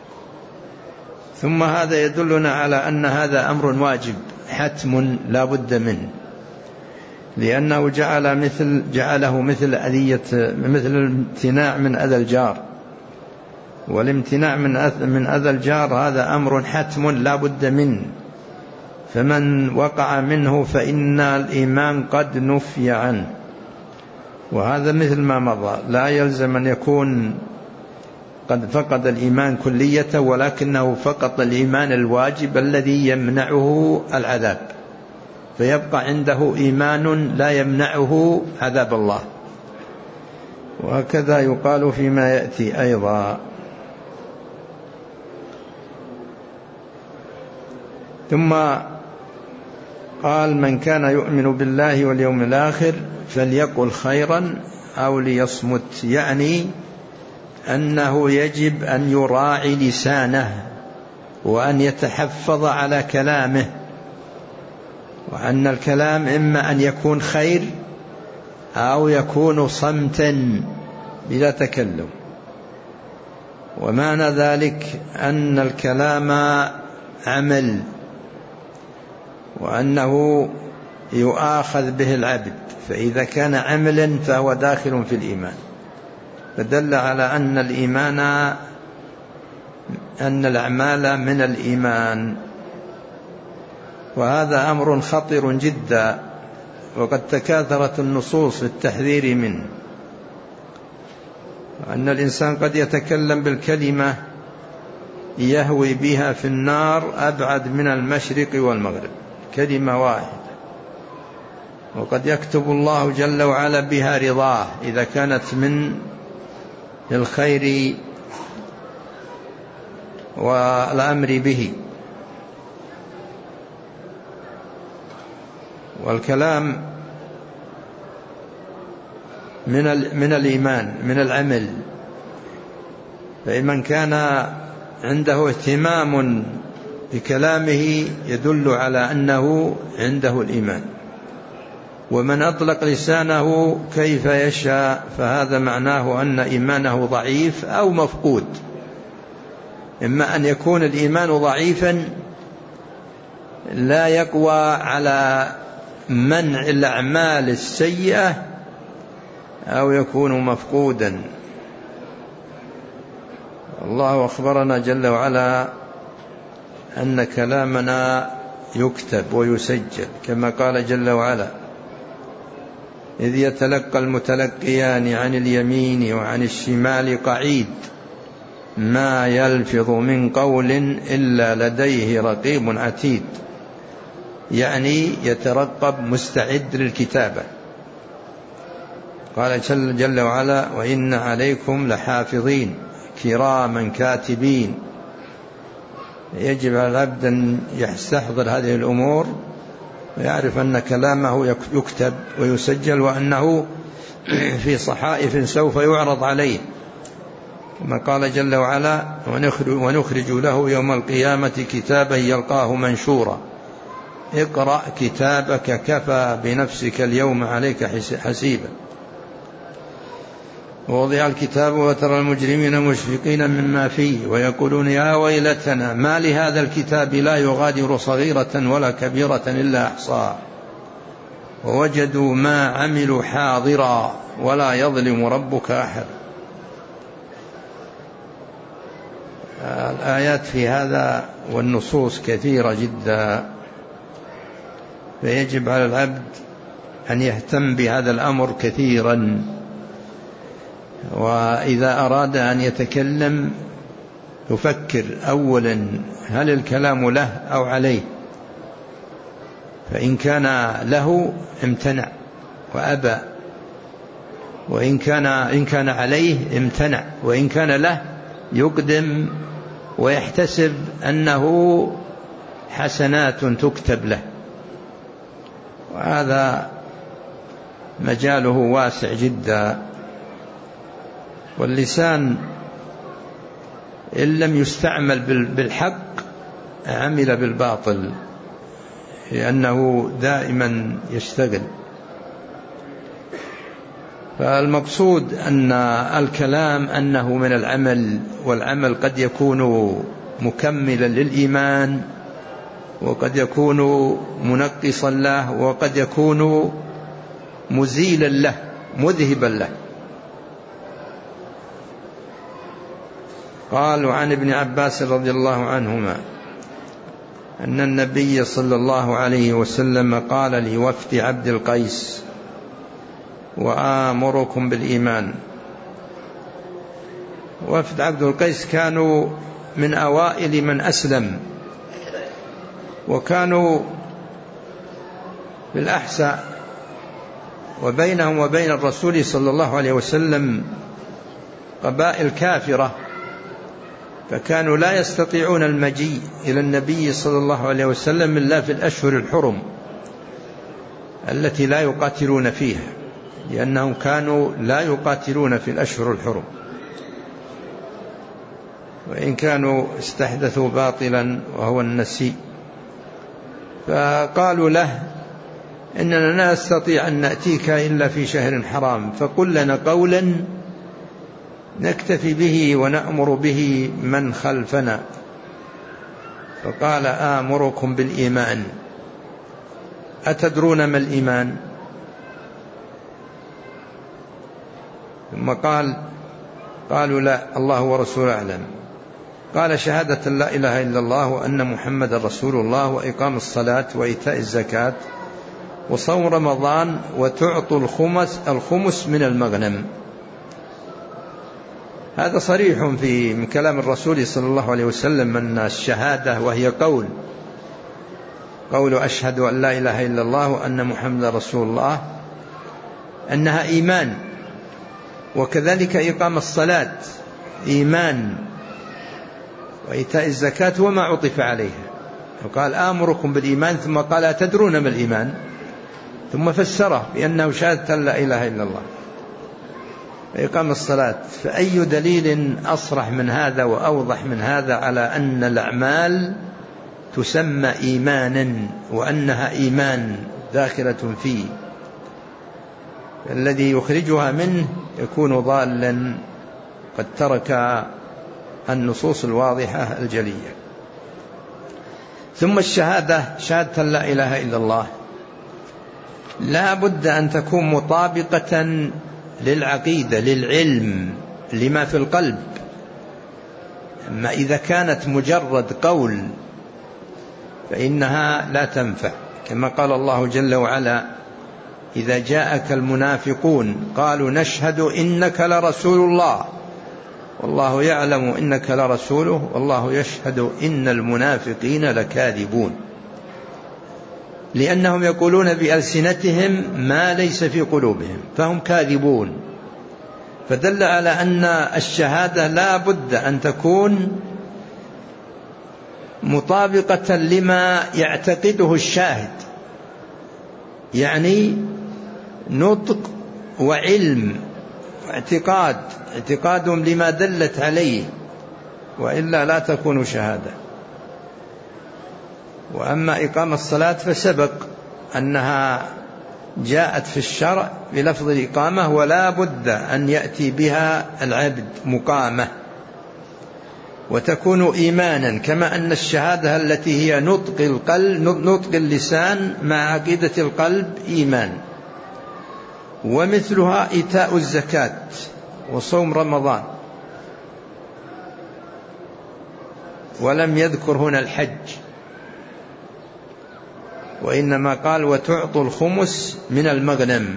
Speaker 2: ثم هذا يدلنا على أن هذا أمر واجب حتم لا بد منه، لأنه جعل مثل جعله مثل أذية مثل الامتناع من أذى الجار، والامتناع من من أذى الجار هذا أمر حتم لا بد منه، فمن وقع منه فإن الإيمان قد نفي عنه. وهذا مثل ما مضى، لا يلزم أن يكون قد فقد الإيمان كلية، ولكنه فقط الإيمان الواجب الذي يمنعه العذاب، فيبقى عنده إيمان لا يمنعه عذاب الله. وهكذا يقال فيما يأتي أيضا. ثم قال: من كان يؤمن بالله واليوم الآخر فليقل خيرا أو ليصمت، يعني أنه يجب أن يراعي لسانه وأن يتحفظ على كلامه، وأن الكلام إما أن يكون خير أو يكون صمتا بلا تكلم. ومعنى ذلك أن الكلام عمل، وأنه يؤاخذ به العبد، فإذا كان عملا فهو داخل في الإيمان، فدل على أن الإيمان أن الأعمال من الإيمان. وهذا أمر خطير جدا، وقد تكاثرت النصوص في التحذير منه، أن الإنسان قد يتكلم بالكلمة يهوي بها في النار أبعد من المشرق والمغرب، كلمة واحدة، وقد يكتب الله جل وعلا بها رضاه إذا كانت من الخير والأمر به. والكلام من من الإيمان، من العمل، فمن كان عنده اهتمام بكلامه يدل على أنه عنده الإيمان، ومن أطلق لسانه كيف يشاء فهذا معناه أن إيمانه ضعيف أو مفقود. إما أن يكون الإيمان ضعيفا لا يقوى على منع الأعمال السيئة، أو يكون مفقودا. الله أخبرنا جل وعلا أن كلامنا يكتب ويسجل، كما قال جل وعلا: إذ يتلقى المتلقيان عن اليمين وعن الشمال قعيد ما يلفظ من قول إلا لديه رقيب عتيد، يعني يترقب مستعد للكتابة. قال جل وعلا: وإن عليكم لحافظين كراما كاتبين. يجب على العبد أن يستحضر هذه الأمور ويعرف أن كلامه يكتب ويسجل، وأنه في صحائف سوف يعرض عليه، كما قال جل وعلا: ونخرج له يوم القيامة كتابا يلقاه منشورا اقرأ كتابك كفى بنفسك اليوم عليك حسيبا. ووضع الكتاب وترى المجرمين مشفقين مما فيه ويقولون يا ويلتنا ما لهذا الكتاب لا يغادر صغيرة ولا كبيرة إلا أحصاها ووجدوا ما عملوا حاضرا ولا يظلم ربك أحد. الآيات في هذا والنصوص كثيرة جدا، فيجب على العبد أن يهتم بهذا الأمر كثيرا، وإذا أراد أن يتكلم يفكر أولا هل الكلام له أو عليه، فإن كان له امتنع وأبى، وإن كان إن كان عليه امتنع، وإن كان له يقدم ويحتسب أنه حسنات تكتب له. وهذا مجاله واسع جدا. واللسان إن لم يستعمل بالحق عمل بالباطل، لأنه دائما يشتغل. فالمقصود أن الكلام أنه من العمل، والعمل قد يكون مكملا للإيمان، وقد يكون منقصا له، وقد يكون مزيلا له مذهبا له. قالوا عن ابن عباس رضي الله عنهما أن النبي صلى الله عليه وسلم قال لوفد عبد القيس: وآمركم بالإيمان. وفد عبد القيس كانوا من أوائل من أسلم، وكانوا بالأحساء، وبينهم وبين الرسول صلى الله عليه وسلم قبائل كافرة، فكانوا لا يستطيعون المجيء إلى النبي صلى الله عليه وسلم إلا في الأشهر الحرم التي لا يقاتلون فيها، لأنهم كانوا لا يقاتلون في الأشهر الحرم، وإن كانوا استحدثوا باطلا وهو النسي. فقالوا له: إننا لا نستطيع أن نأتيك إلا في شهر حرام، فقل لنا قولا نكتفي به ونأمر به من خلفنا. فقال: آمركم بالإيمان. أتدرون ما الإيمان؟ ثم قال: قالوا: لا، الله ورسوله أعلم. قال: شهادة لا إله إلا الله وأن محمد رسول الله، وإقام الصلاة، وإيتاء الزكاة، وصوم رمضان، وتعطوا الخمس الخمس من المغنم. هذا صريح في من كلام الرسول صلى الله عليه وسلم أن الشهادة، وهي قول قول أشهد أن لا إله إلا الله وأن محمد رسول الله، أنها إيمان. وكذلك إقام الصلاة إيمان، وإيتاء الزكاة وما عطف عليها. وقال: آمركم بالإيمان، ثم قال: أتدرون ما الإيمان؟ ثم فسره بأنه شهادة لا إله إلا الله، إقام الصلاة. فأي دليل أصرح من هذا وأوضح من هذا على أن الأعمال تسمى إيمانا، وأنها إيمان داخلة فيه، الذي يخرجها منه يكون ضالا قد ترك النصوص الواضحة الجلية. ثم الشهادة، شهادة لا إله إلا الله، لا بد أن تكون مطابقة للعقيدة، للعلم، لما في القلب. أما إذا كانت مجرد قول فإنها لا تنفع، كما قال الله جل وعلا: إذا جاءك المنافقون قالوا نشهد إنك لرسول الله والله يعلم إنك لرسوله والله يشهد إن المنافقين لكاذبون، لأنهم يقولون بألسنتهم ما ليس في قلوبهم فهم كاذبون. فدل على أن الشهادة لا بد أن تكون مطابقة لما يعتقده الشاهد، يعني نطق وعلم واعتقاد، اعتقادهم لما دلت عليه، وإلا لا تكون شهادة. وأما إقام الصلاة فسبق أنها جاءت في الشرع بلفظ الإقامة، ولا بد أن يأتي بها العبد مقامة، وتكون إيمانا، كما أن الشهادة التي هي نطق القلب، نطق اللسان مع عقيدة القلب إيمان. ومثلها إيتاء الزكاة وصوم رمضان. ولم يذكر هنا الحج، وإنما قال: وتعطوا الخمس من المغنم.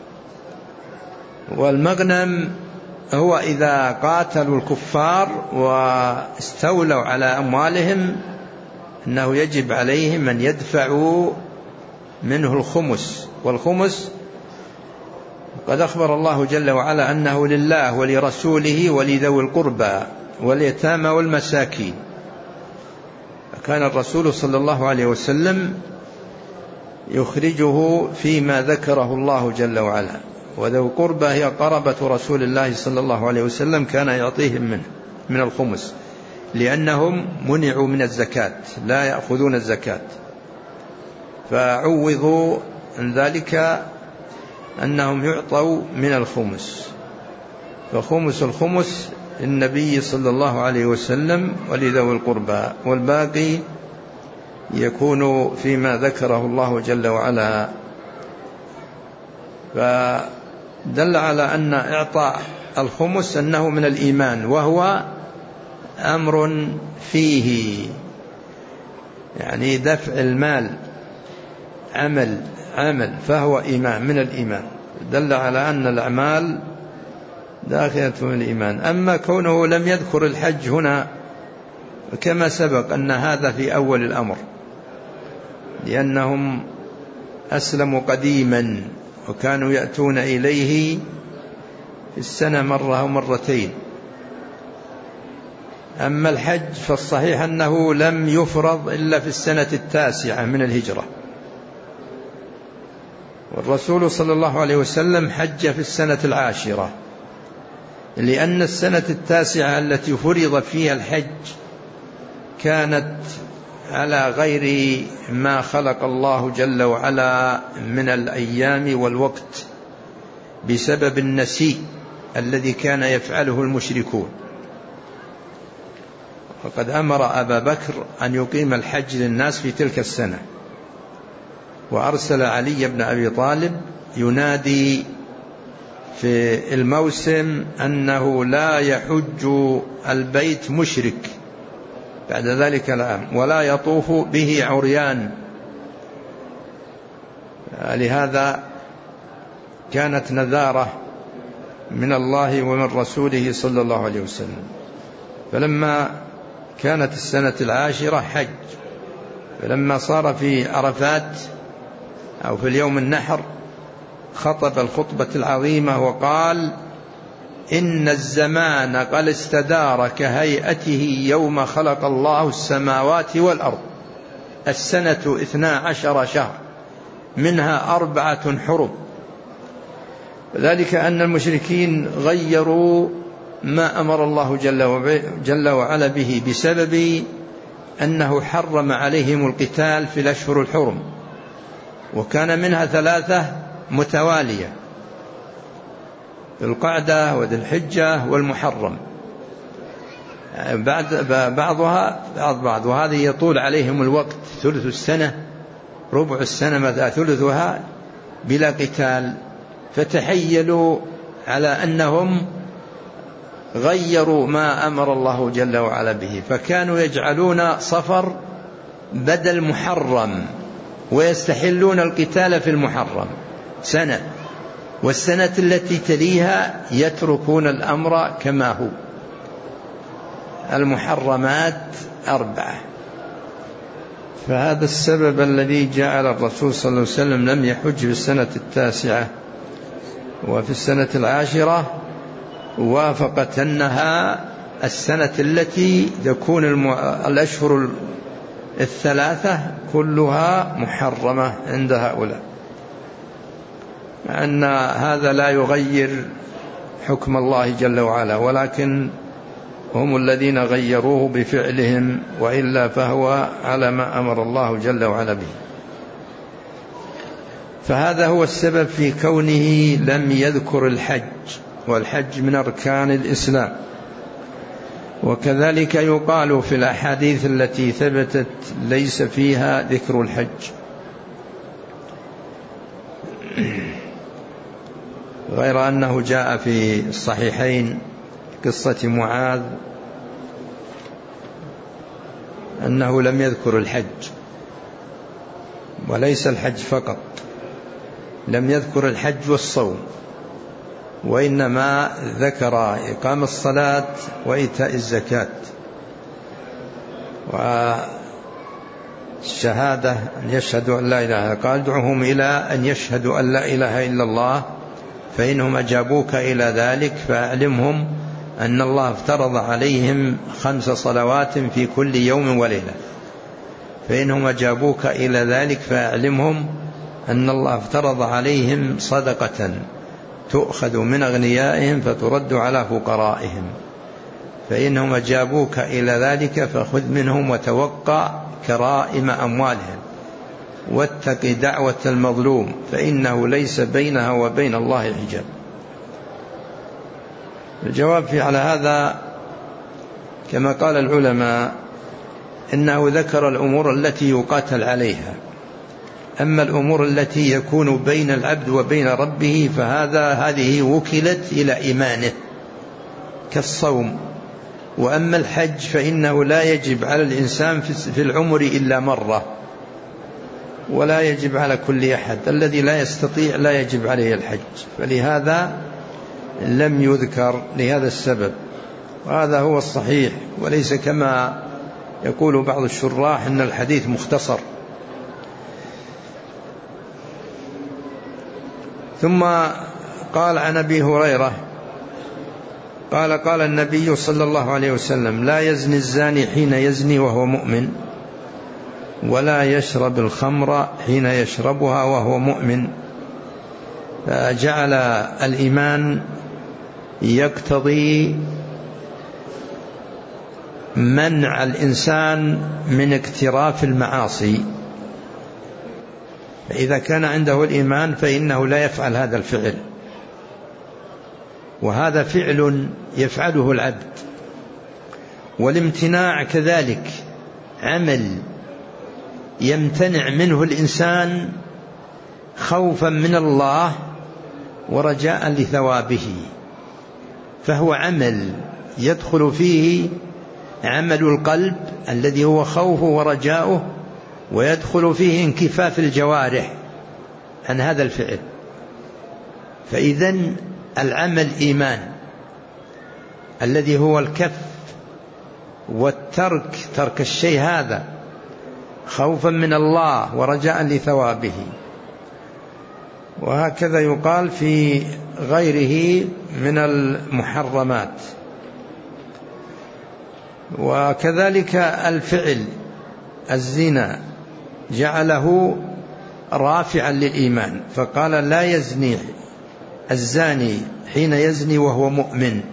Speaker 2: والمغنم هو إذا قاتلوا الكفار واستولوا على أموالهم أنه يجب عليهم أن يدفعوا منه الخمس. والخمس قد أخبر الله جل وعلا أنه لله ولرسوله ولذوي القربى واليتامى والمساكين. فكان الرسول صلى الله عليه وسلم يخرجه فيما ذكره الله جل وعلا. وذو قربى هي قربة رسول الله صلى الله عليه وسلم كان يعطيهم منه من الخمس، لأنهم منعوا من الزكاة، لا يأخذون الزكاة، فعوضوا عن ذلك أنهم يعطوا من الخمس. فخمس الخمس النبي صلى الله عليه وسلم ولذوي القربى، والباقي يكون فيما ذكره الله جل وعلا. فدل على أن إعطاء الخمس أنه من الإيمان، وهو أمر فيه، يعني دفع المال عمل عمل فهو إيمان من الإيمان، دل على أن الأعمال داخلة من الإيمان. أما كونه لم يذكر الحج هنا كما سبق أن هذا في أول الأمر، لأنهم أسلموا قديما وكانوا يأتون إليه في السنة مرة أو مرتين. أما الحج فالصحيح أنه لم يفرض إلا في السنة التاسعة من الهجرة، والرسول صلى الله عليه وسلم حج في السنة العاشرة، لأن السنة التاسعة التي فرض فيها الحج كانت على غير ما خلق الله جل وعلا من الأيام والوقت، بسبب النسيء الذي كان يفعله المشركون. وقد أمر أبا بكر أن يقيم الحج للناس في تلك السنة، وأرسل علي بن أبي طالب ينادي في الموسم أنه لا يحج البيت مشرك بعد ذلك العام، ولا يطوف به عريان. لهذا كانت نذارة من الله ومن رسوله صلى الله عليه وسلم. فلما كانت السنة العاشرة حج، فلما صار في عرفات أو في اليوم النحر خطب الخطبة العظيمة وقال: إن الزمان قد استدار كهيئته يوم خلق الله السماوات والأرض، السنة اثنا عشر شهر منها أربعة حرم. ذلك أن المشركين غيروا ما أمر الله جل وعلا به بسبب أنه حرم عليهم القتال في الأشهر الحرم، وكان منها ثلاثة متوالية: القعدة وذي الحجة والمحرم، بعد بعضها بعض بعض وهذه يطول عليهم الوقت، ثلث السنة ربع السنة مثلا ثلثها بلا قتال، فتحيلوا على أنهم غيروا ما أمر الله جل وعلا به، فكانوا يجعلون صفر بدل محرم، ويستحلون القتال في المحرم سنة، والسنة التي تليها يتركون الأمر كما هو. المحرمات أربعة. فهذا السبب الذي جعل الرسول صلى الله عليه وسلم لم يحج في السنة التاسعة، وفي السنة العاشرة وافقت أنها السنة التي تكون الأشهر الثلاثة كلها محرمة عند هؤلاء، مع أن هذا لا يغير حكم الله جل وعلا، ولكن هم الذين غيروه بفعلهم، وإلا فهو على ما أمر الله جل وعلا به. فهذا هو السبب في كونه لم يذكر الحج، والحج من أركان الإسلام. وكذلك يقال في الأحاديث التي ثبتت ليس فيها ذكر الحج. غير أنه جاء في الصحيحين قصة معاذ أنه لم يذكر الحج، وليس الحج فقط، لم يذكر الحج والصوم، وإنما ذكر إقام الصلاة وإيتاء الزكاة والشهادة أن يشهدوا أن لا إله. قال: ادعوهم إلى أن يشهدوا أن لا إله إلا الله، فإنهم أجابوك إلى ذلك فأعلمهم أن الله افترض عليهم خمس صلوات في كل يوم وليلة، فإنهم أجابوك إلى ذلك فأعلمهم أن الله افترض عليهم صدقة تؤخذ من أغنيائهم فترد على فقرائهم، فإنهم أجابوك إلى ذلك فخذ منهم وتوقع كرائم أموالهم واتق دعوة المظلوم فإنه ليس بينها وبين الله حجاب. الجواب في على هذا كما قال العلماء إنه ذكر الأمور التي يقاتل عليها، أما الأمور التي يكون بين العبد وبين ربه فهذا هذه وكلت إلى إيمانه كالصوم. وأما الحج فإنه لا يجب على الإنسان في العمر إلا مرة، ولا يجب على كل أحد، الذي لا يستطيع لا يجب عليه الحج، فلهذا لم يذكر لهذا السبب، وهذا هو الصحيح، وليس كما يقول بعض الشراح أن الحديث مختصر. ثم قال عن أبي هريرة قال قال النبي صلى الله عليه وسلم لا يزني الزاني حين يزني وهو مؤمن، ولا يشرب الخمر حين يشربها وهو مؤمن. فجعل الإيمان يقتضي منع الإنسان من اقتراف المعاصي، فإذا كان عنده الإيمان فإنه لا يفعل هذا الفعل، وهذا فعل يفعله العبد. والامتناع كذلك عمل يمتنع منه الإنسان خوفا من الله ورجاء لثوابه، فهو عمل يدخل فيه عمل القلب الذي هو خوفه ورجاؤه، ويدخل فيه انكفاف الجوارح عن هذا الفعل. فإذن العمل إيمان الذي هو الكف والترك، ترك الشيء هذا خوفا من الله ورجاء لثوابه. وهكذا يقال في غيره من المحرمات. وكذلك الفعل الزنا جعله رافعا للإيمان، فقال لا يزني الزاني حين يزني وهو مؤمن،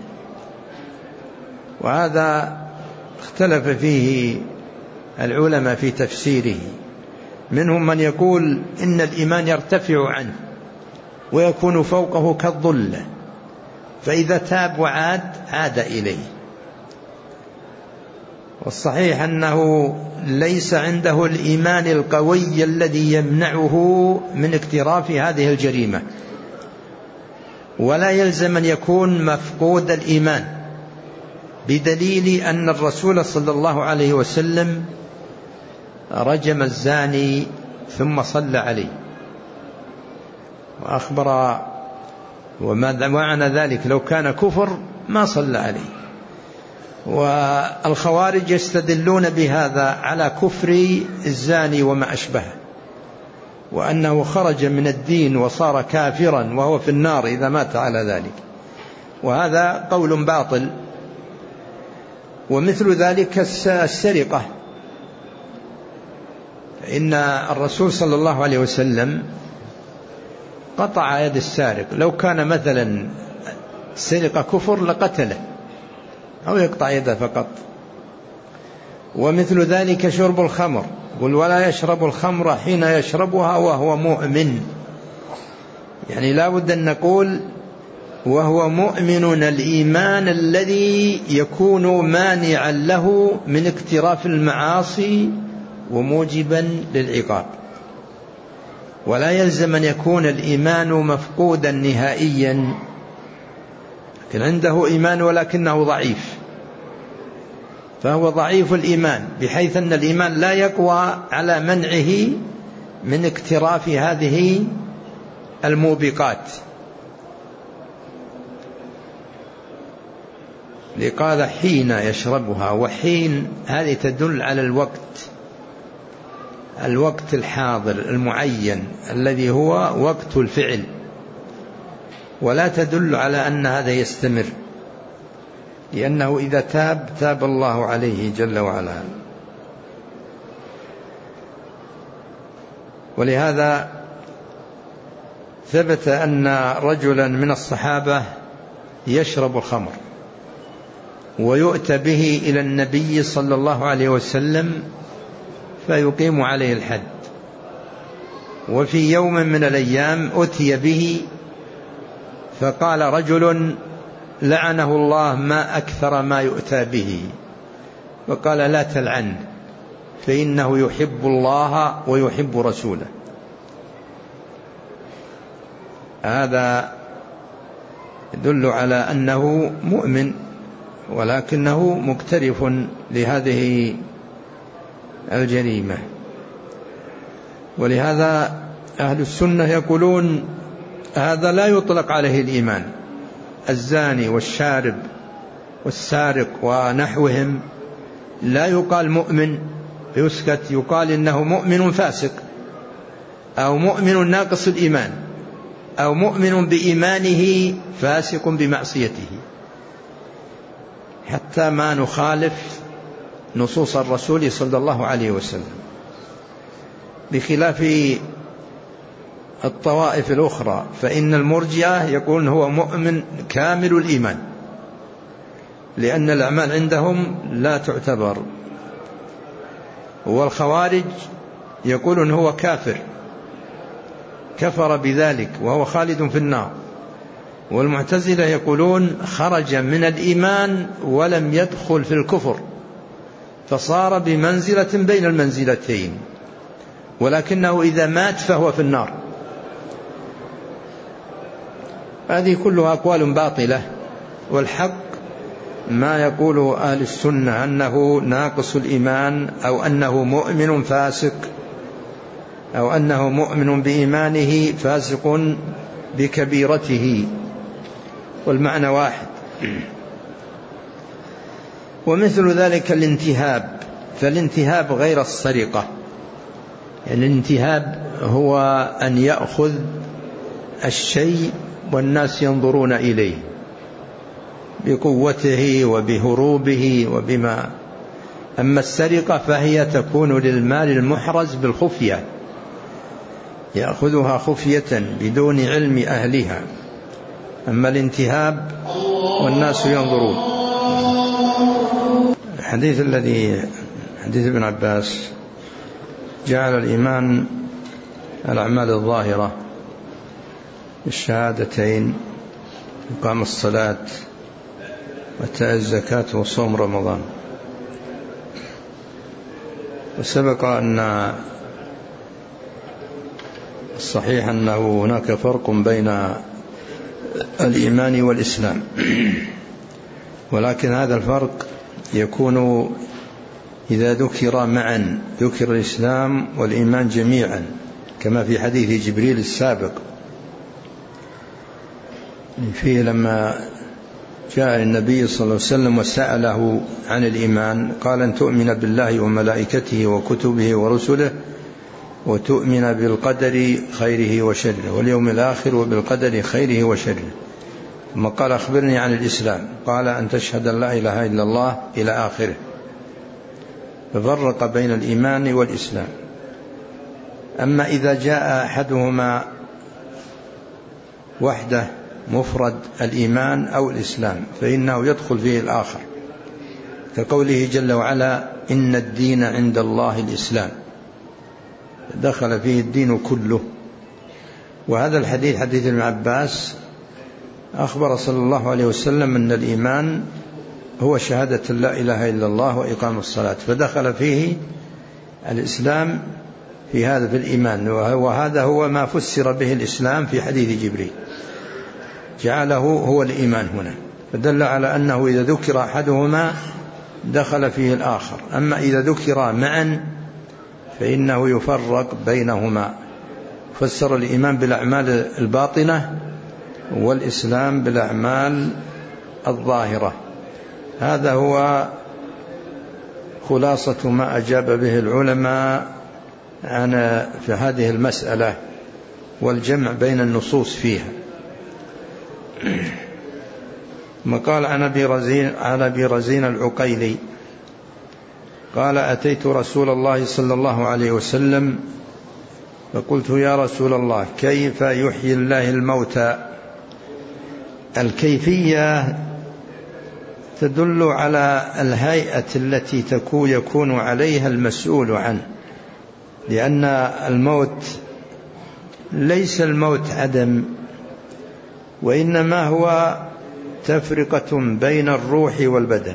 Speaker 2: وهذا اختلف فيه العلماء في تفسيره. منهم من يقول إن الإيمان يرتفع عنه ويكون فوقه كالظلة، فإذا تاب وعاد عاد إليه. والصحيح أنه ليس عنده الإيمان القوي الذي يمنعه من اقتراف هذه الجريمة، ولا يلزم أن يكون مفقود الإيمان، بدليل أن الرسول صلى الله عليه وسلم رجم الزاني ثم صلى عليه وأخبر، وما معنى ذلك لو كان كفر ما صلى عليه. والخوارج يستدلون بهذا على كفر الزاني وما أشبهه، وأنه خرج من الدين وصار كافرا وهو في النار إذا مات على ذلك، وهذا قول باطل. ومثل ذلك السرقة، إن الرسول صلى الله عليه وسلم قطع يد السارق، لو كان مثلا سرقة كفر لقتله أو يقطع يده فقط. ومثل ذلك شرب الخمر، قل ولا يشرب الخمر حين يشربها وهو مؤمن، يعني لا بد أن نقول وهو مؤمن الإيمان الذي يكون مانعا له من اقتراف المعاصي وموجبا للعقاب. ولا يلزم أن يكون الإيمان مفقودا نهائيا، لكن عنده إيمان ولكنه ضعيف، فهو ضعيف الإيمان بحيث أن الإيمان لا يقوى على منعه من اقتراف هذه الموبقات. لقال حين يشربها، وحين هذه تدل على الوقت، الوقت الحاضر المعين الذي هو وقت الفعل، ولا تدل على أن هذا يستمر، لأنه إذا تاب تاب الله عليه جل وعلا. ولهذا ثبت أن رجلا من الصحابة يشرب الخمر ويؤتى به إلى النبي صلى الله عليه وسلم فيقيم عليه الحد. وفي يوم من الأيام أتي به فقال رجل لعنه الله ما أكثر ما يؤتى به، وقال لا تلعن فإنه يحب الله ويحب رسوله. هذا يدل على أنه مؤمن ولكنه مقترف لهذه الجريمة. ولهذا أهل السنة يقولون هذا لا يطلق عليه الإيمان. الزاني والشارب والسارق ونحوهم لا يقال مؤمن يسكت، يقال إنه مؤمن فاسق أو مؤمن ناقص الإيمان أو مؤمن بإيمانه فاسق بمعصيته، حتى ما نخالف نصوص الرسول صلى الله عليه وسلم، بخلاف الطوائف الأخرى فإن المرجئة يقولون هو مؤمن كامل الإيمان، لأن الأعمال عندهم لا تعتبر. والخوارج يقولون هو كافر كفر بذلك وهو خالد في النار. والمعتزلة يقولون خرج من الإيمان ولم يدخل في الكفر، فصار بمنزلة بين المنزلتين، ولكنه إذا مات فهو في النار. هذه كلها أقوال باطلة، والحق ما يقول أهل السنة أنه ناقص الإيمان أو أنه مؤمن فاسق أو أنه مؤمن بإيمانه فاسق بكبيرته، والمعنى واحد. ومثل ذلك الانتهاب، فالانتهاب غير السرقة. يعني الانتهاب هو أن يأخذ الشيء والناس ينظرون إليه بقوته وبهروبه وبما. أما السرقة فهي تكون للمال المحرز بالخفية، يأخذها خفية بدون علم أهلها. أما الانتهاب والناس ينظرون. الحديث الذي حديث ابن عباس جعل الإيمان الأعمال الظاهرة، الشهادتين، إقام الصلاة، وإيتاء الزكاة، وصوم رمضان. وسبق أن الصحيح أنه هناك فرق بين الإيمان والإسلام، ولكن هذا الفرق يكون إذا ذكر معا، ذكر الإسلام والإيمان جميعا، كما في حديث جبريل السابق فيه لما جاء النبي صلى الله عليه وسلم وسأله عن الإيمان قال أن تؤمن بالله وملائكته وكتبه ورسله وتؤمن بالقدر خيره وشره واليوم الآخر وبالقدر خيره وشره. ثم قال أخبرني عن الإسلام قال أن تشهد أن لا إله إلا الله إلى آخره، ففرق بين الإيمان والإسلام. أما إذا جاء أحدهما وحده مفرد الإيمان أو الإسلام فإنه يدخل فيه الآخر، كقوله جل وعلا إن الدين عند الله الإسلام، دخل فيه الدين كله. وهذا الحديث حديث ابن عباس أخبر صلى الله عليه وسلم أن الإيمان هو شهادة لا إله إلا الله وإقام الصلاة، فدخل فيه الإسلام في هذا في الإيمان. وهذا هو ما فسر به الإسلام في حديث جبريل، جعله هو الإيمان هنا، فدل على أنه إذا ذكر أحدهما دخل فيه الآخر. أما إذا ذكر معا فإنه يفرق بينهما، فسر الإيمان بالأعمال الباطنة والإسلام بالأعمال الظاهرة. هذا هو خلاصة ما أجاب به العلماء عن في هذه المسألة والجمع بين النصوص فيها. ما قال عن أبي رزين, عن أبي رزين العقيلي قال أتيت رسول الله صلى الله عليه وسلم فقلت يا رسول الله كيف يحيي الله الموتى؟ الكيفية تدل على الهيئة التي تكون يكون عليها المسؤول عنه، لأن الموت ليس الموت عدم، وإنما هو تفرقة بين الروح والبدن،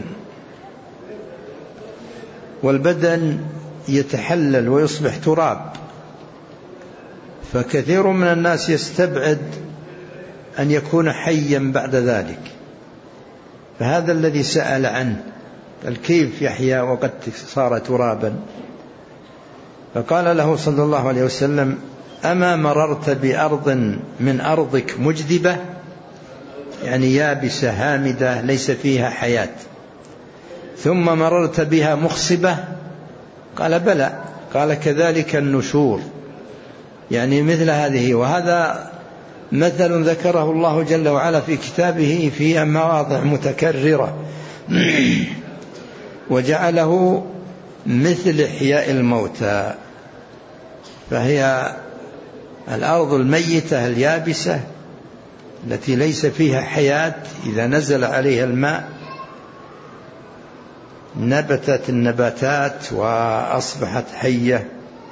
Speaker 2: والبدن يتحلل ويصبح تراب، فكثير من الناس يستبعد أن يكون حيا بعد ذلك، فهذا الذي سأل عنه، قال كيف يحيا وقد صار ترابا؟ فقال له صلى الله عليه وسلم أما مررت بأرض من أرضك مجدبة، يعني يابسة هامدة ليس فيها حياة، ثم مررت بها مخصبة؟ قال بلى. قال كذلك النشور، يعني مثل هذه. وهذا مثل ذكره الله جل وعلا في كتابه في مواضع متكررة وجعله مثل إحياء الموتى، فهي الأرض الميتة اليابسة التي ليس فيها حياة، إذا نزل عليها الماء نبتت النباتات وأصبحت حية.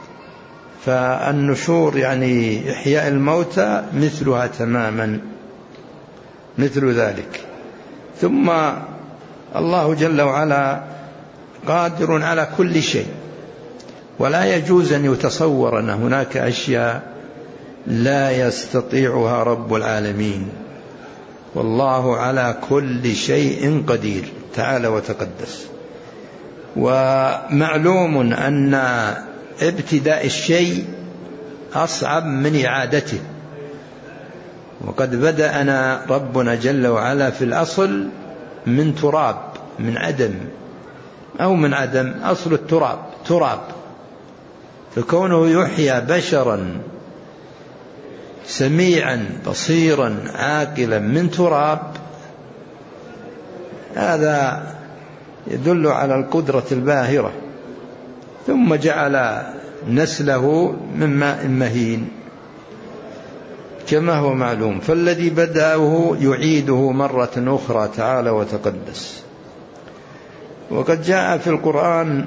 Speaker 2: فالنشور يعني إحياء الموتى مثلها تماما، مثل ذلك. ثم الله جل وعلا قادر على كل شيء، ولا يجوز أن يتصور أن هناك أشياء لا يستطيعها رب العالمين، والله على كل شيء قدير تعالى وتقدس. ومعلوم أن ابتداء الشيء أصعب من إعادته، وقد بدأنا ربنا جل وعلا في الأصل من تراب، من عدم، أو من عدم أصل التراب تراب، فكونه يحيى بشرا سميعا بصيرا عاقلا من تراب، هذا يدل على القدرة الباهرة. ثم جعل نسله من ماء مهين كما هو معلوم، فالذي بدأه يعيده مرة أخرى تعالى وتقدس. وقد جاء في القرآن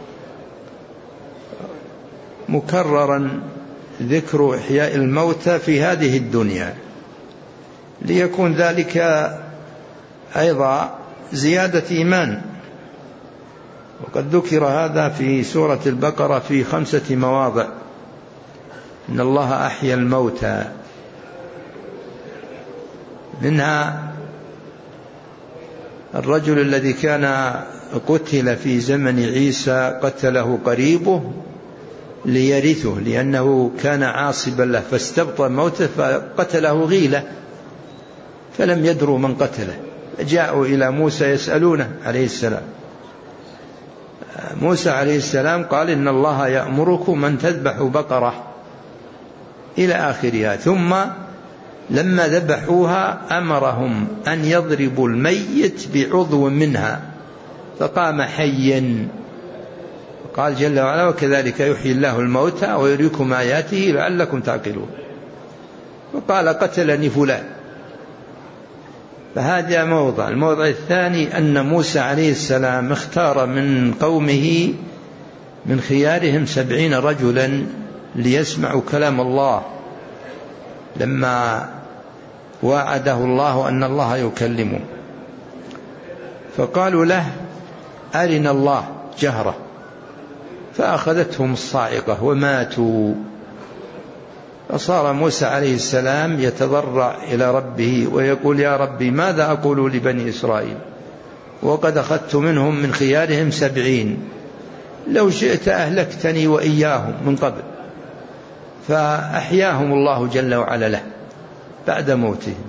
Speaker 2: مكررا ذكر إحياء الموتى في هذه الدنيا، ليكون ذلك أيضا زيادة إيمان. وقد ذكر هذا في سورة البقرة في خمسة مواضع، إن الله أحيا الموتى، منها الرجل الذي كان قتل في زمن عيسى قتله قريبه ليرثه، لأنه كان عاصبا له فاستبطأ موته فقتله غيلة فلم يدروا من قتله، جاءوا إلى موسى يسألونه عليه السلام. موسى عليه السلام قال إن الله يأمركم أن تذبحوا بقرة إلى آخرها. ثم لما ذبحوها أمرهم أن يضربوا الميت بعضو منها فقام حيا. قال جل وعلا وكذلك يحيي الله الموتى ويريكم آياته لعلكم تعقلون. وقال قتلني فلان. فهذا موضع. الموضع الثاني أن موسى عليه السلام اختار من قومه من خيارهم سبعين رجلا ليسمعوا كلام الله، لما وعده الله أن الله يكلمه، فقالوا له أرنا الله جهرة، فأخذتهم الصاعقة وماتوا. فصار موسى عليه السلام يتضرع إلى ربه ويقول يا ربي ماذا أقول لبني إسرائيل وقد أخذت منهم من خيارهم سبعين، لو شئت أهلكتني وإياهم من قبل. فأحياهم الله جل وعلا له بعد موتهم.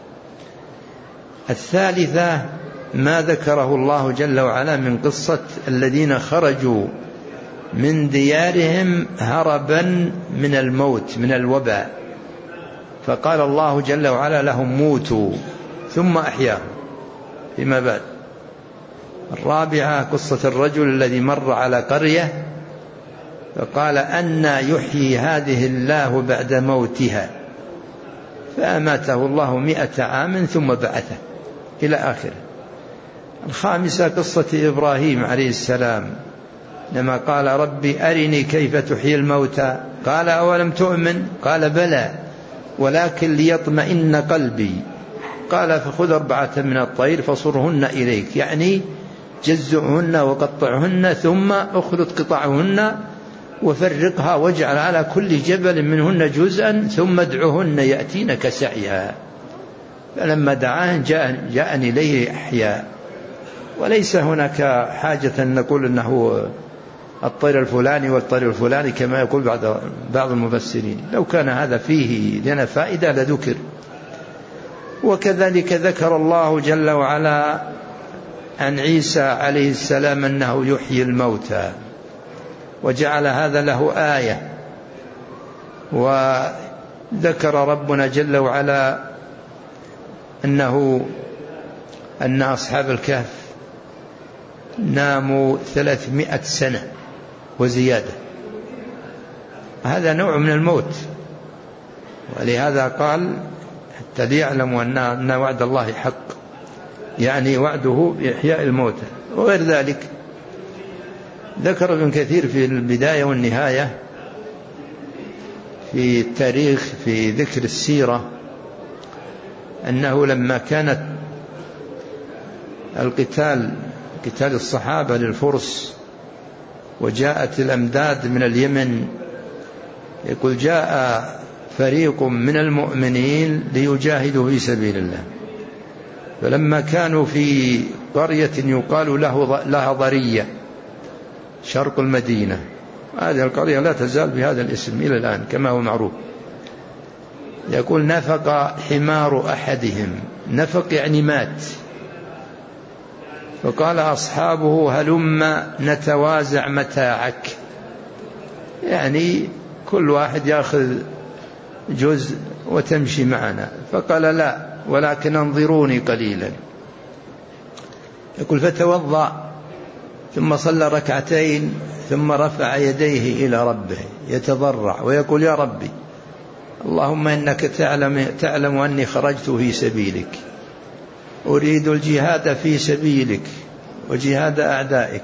Speaker 2: الثالثة ما ذكره الله جل وعلا من قصة الذين خرجوا من ديارهم هربا من الموت من الوباء، فقال الله جل وعلا لهم موتوا ثم أحياهم فيما بعد. الرابعة قصة الرجل الذي مر على قرية فقال أن يحيي هذه الله بعد موتها، فأماته الله مئة عام ثم بعثه إلى آخره. الخامسة قصة إبراهيم عليه السلام لما قال ربي أرني كيف تحيي الموتى، قال أولم تؤمن؟ قال بلى ولكن ليطمئن قلبي. قال فخذ أربعة من الطير فصرهن إليك، يعني جزعهن وقطعهن ثم أخلط قطعهن وفرقها واجعل على كل جبل منهن جزءا ثم ادعهن يأتينك سعيا. فلما دعاهن جاءني إليه أحياء. وليس هناك حاجة أن نقول أنه الطير الفلاني والطير الفلاني كما يقول بعض بعض المفسرين، لو كان هذا فيه لنا فائدة لذكر. وكذلك ذكر الله جل وعلا عن عيسى عليه السلام أنه يحيي الموتى، وجعل هذا له آية. وذكر ربنا جل وعلا أنه أن أصحاب الكهف ناموا ثلاثمائة سنة وزيادة، هذا نوع من الموت. ولهذا قال حتى ليعلموا أن وعد الله حق، يعني وعده بإحياء الموتى. وغير ذلك ذكر ابن كثير في البداية والنهاية في التاريخ في ذكر السيرة أنه لما كانت القتال قتال الصحابة للفرس وجاءت الأمداد من اليمن، يقول جاء فريق من المؤمنين ليجاهدوا في سبيل الله، فلما كانوا في قرية يقال له لها ضرية شرق المدينة، هذه القرية لا تزال بهذا الاسم إلى الآن كما هو معروف، يقول نفق حمار أحدهم، نفق يعني مات، فقال أصحابه هلم نتوازع متاعك، يعني كل واحد يأخذ جزء وتمشي معنا. فقال لا ولكن انظروني قليلا. يقول فتوضأ ثم صلى ركعتين ثم رفع يديه إلى ربه يتضرع ويقول يا ربي اللهم إنك تعلم, تعلم أني خرجت في سبيلك، أريد الجهاد في سبيلك وجهاد أعدائك،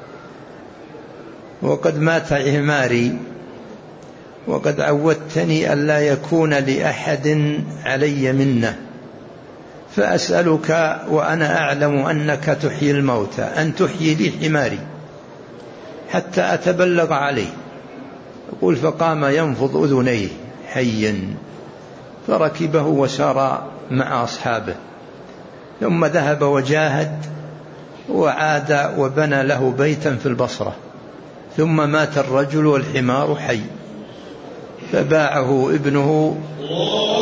Speaker 2: وقد مات عماري، وقد عودتني أن لا يكون لأحد علي منه، فأسألك وأنا أعلم أنك تحيي الموتى أن تحيي لي حماري حتى أتبلغ عليه. يقول فقام ينفض أذنيه حيا، فركبه وسار مع أصحابه، ثم ذهب وجاهد وعاد وبنى له بيتا في البصرة، ثم مات الرجل والحمار حي، فباعه ابنه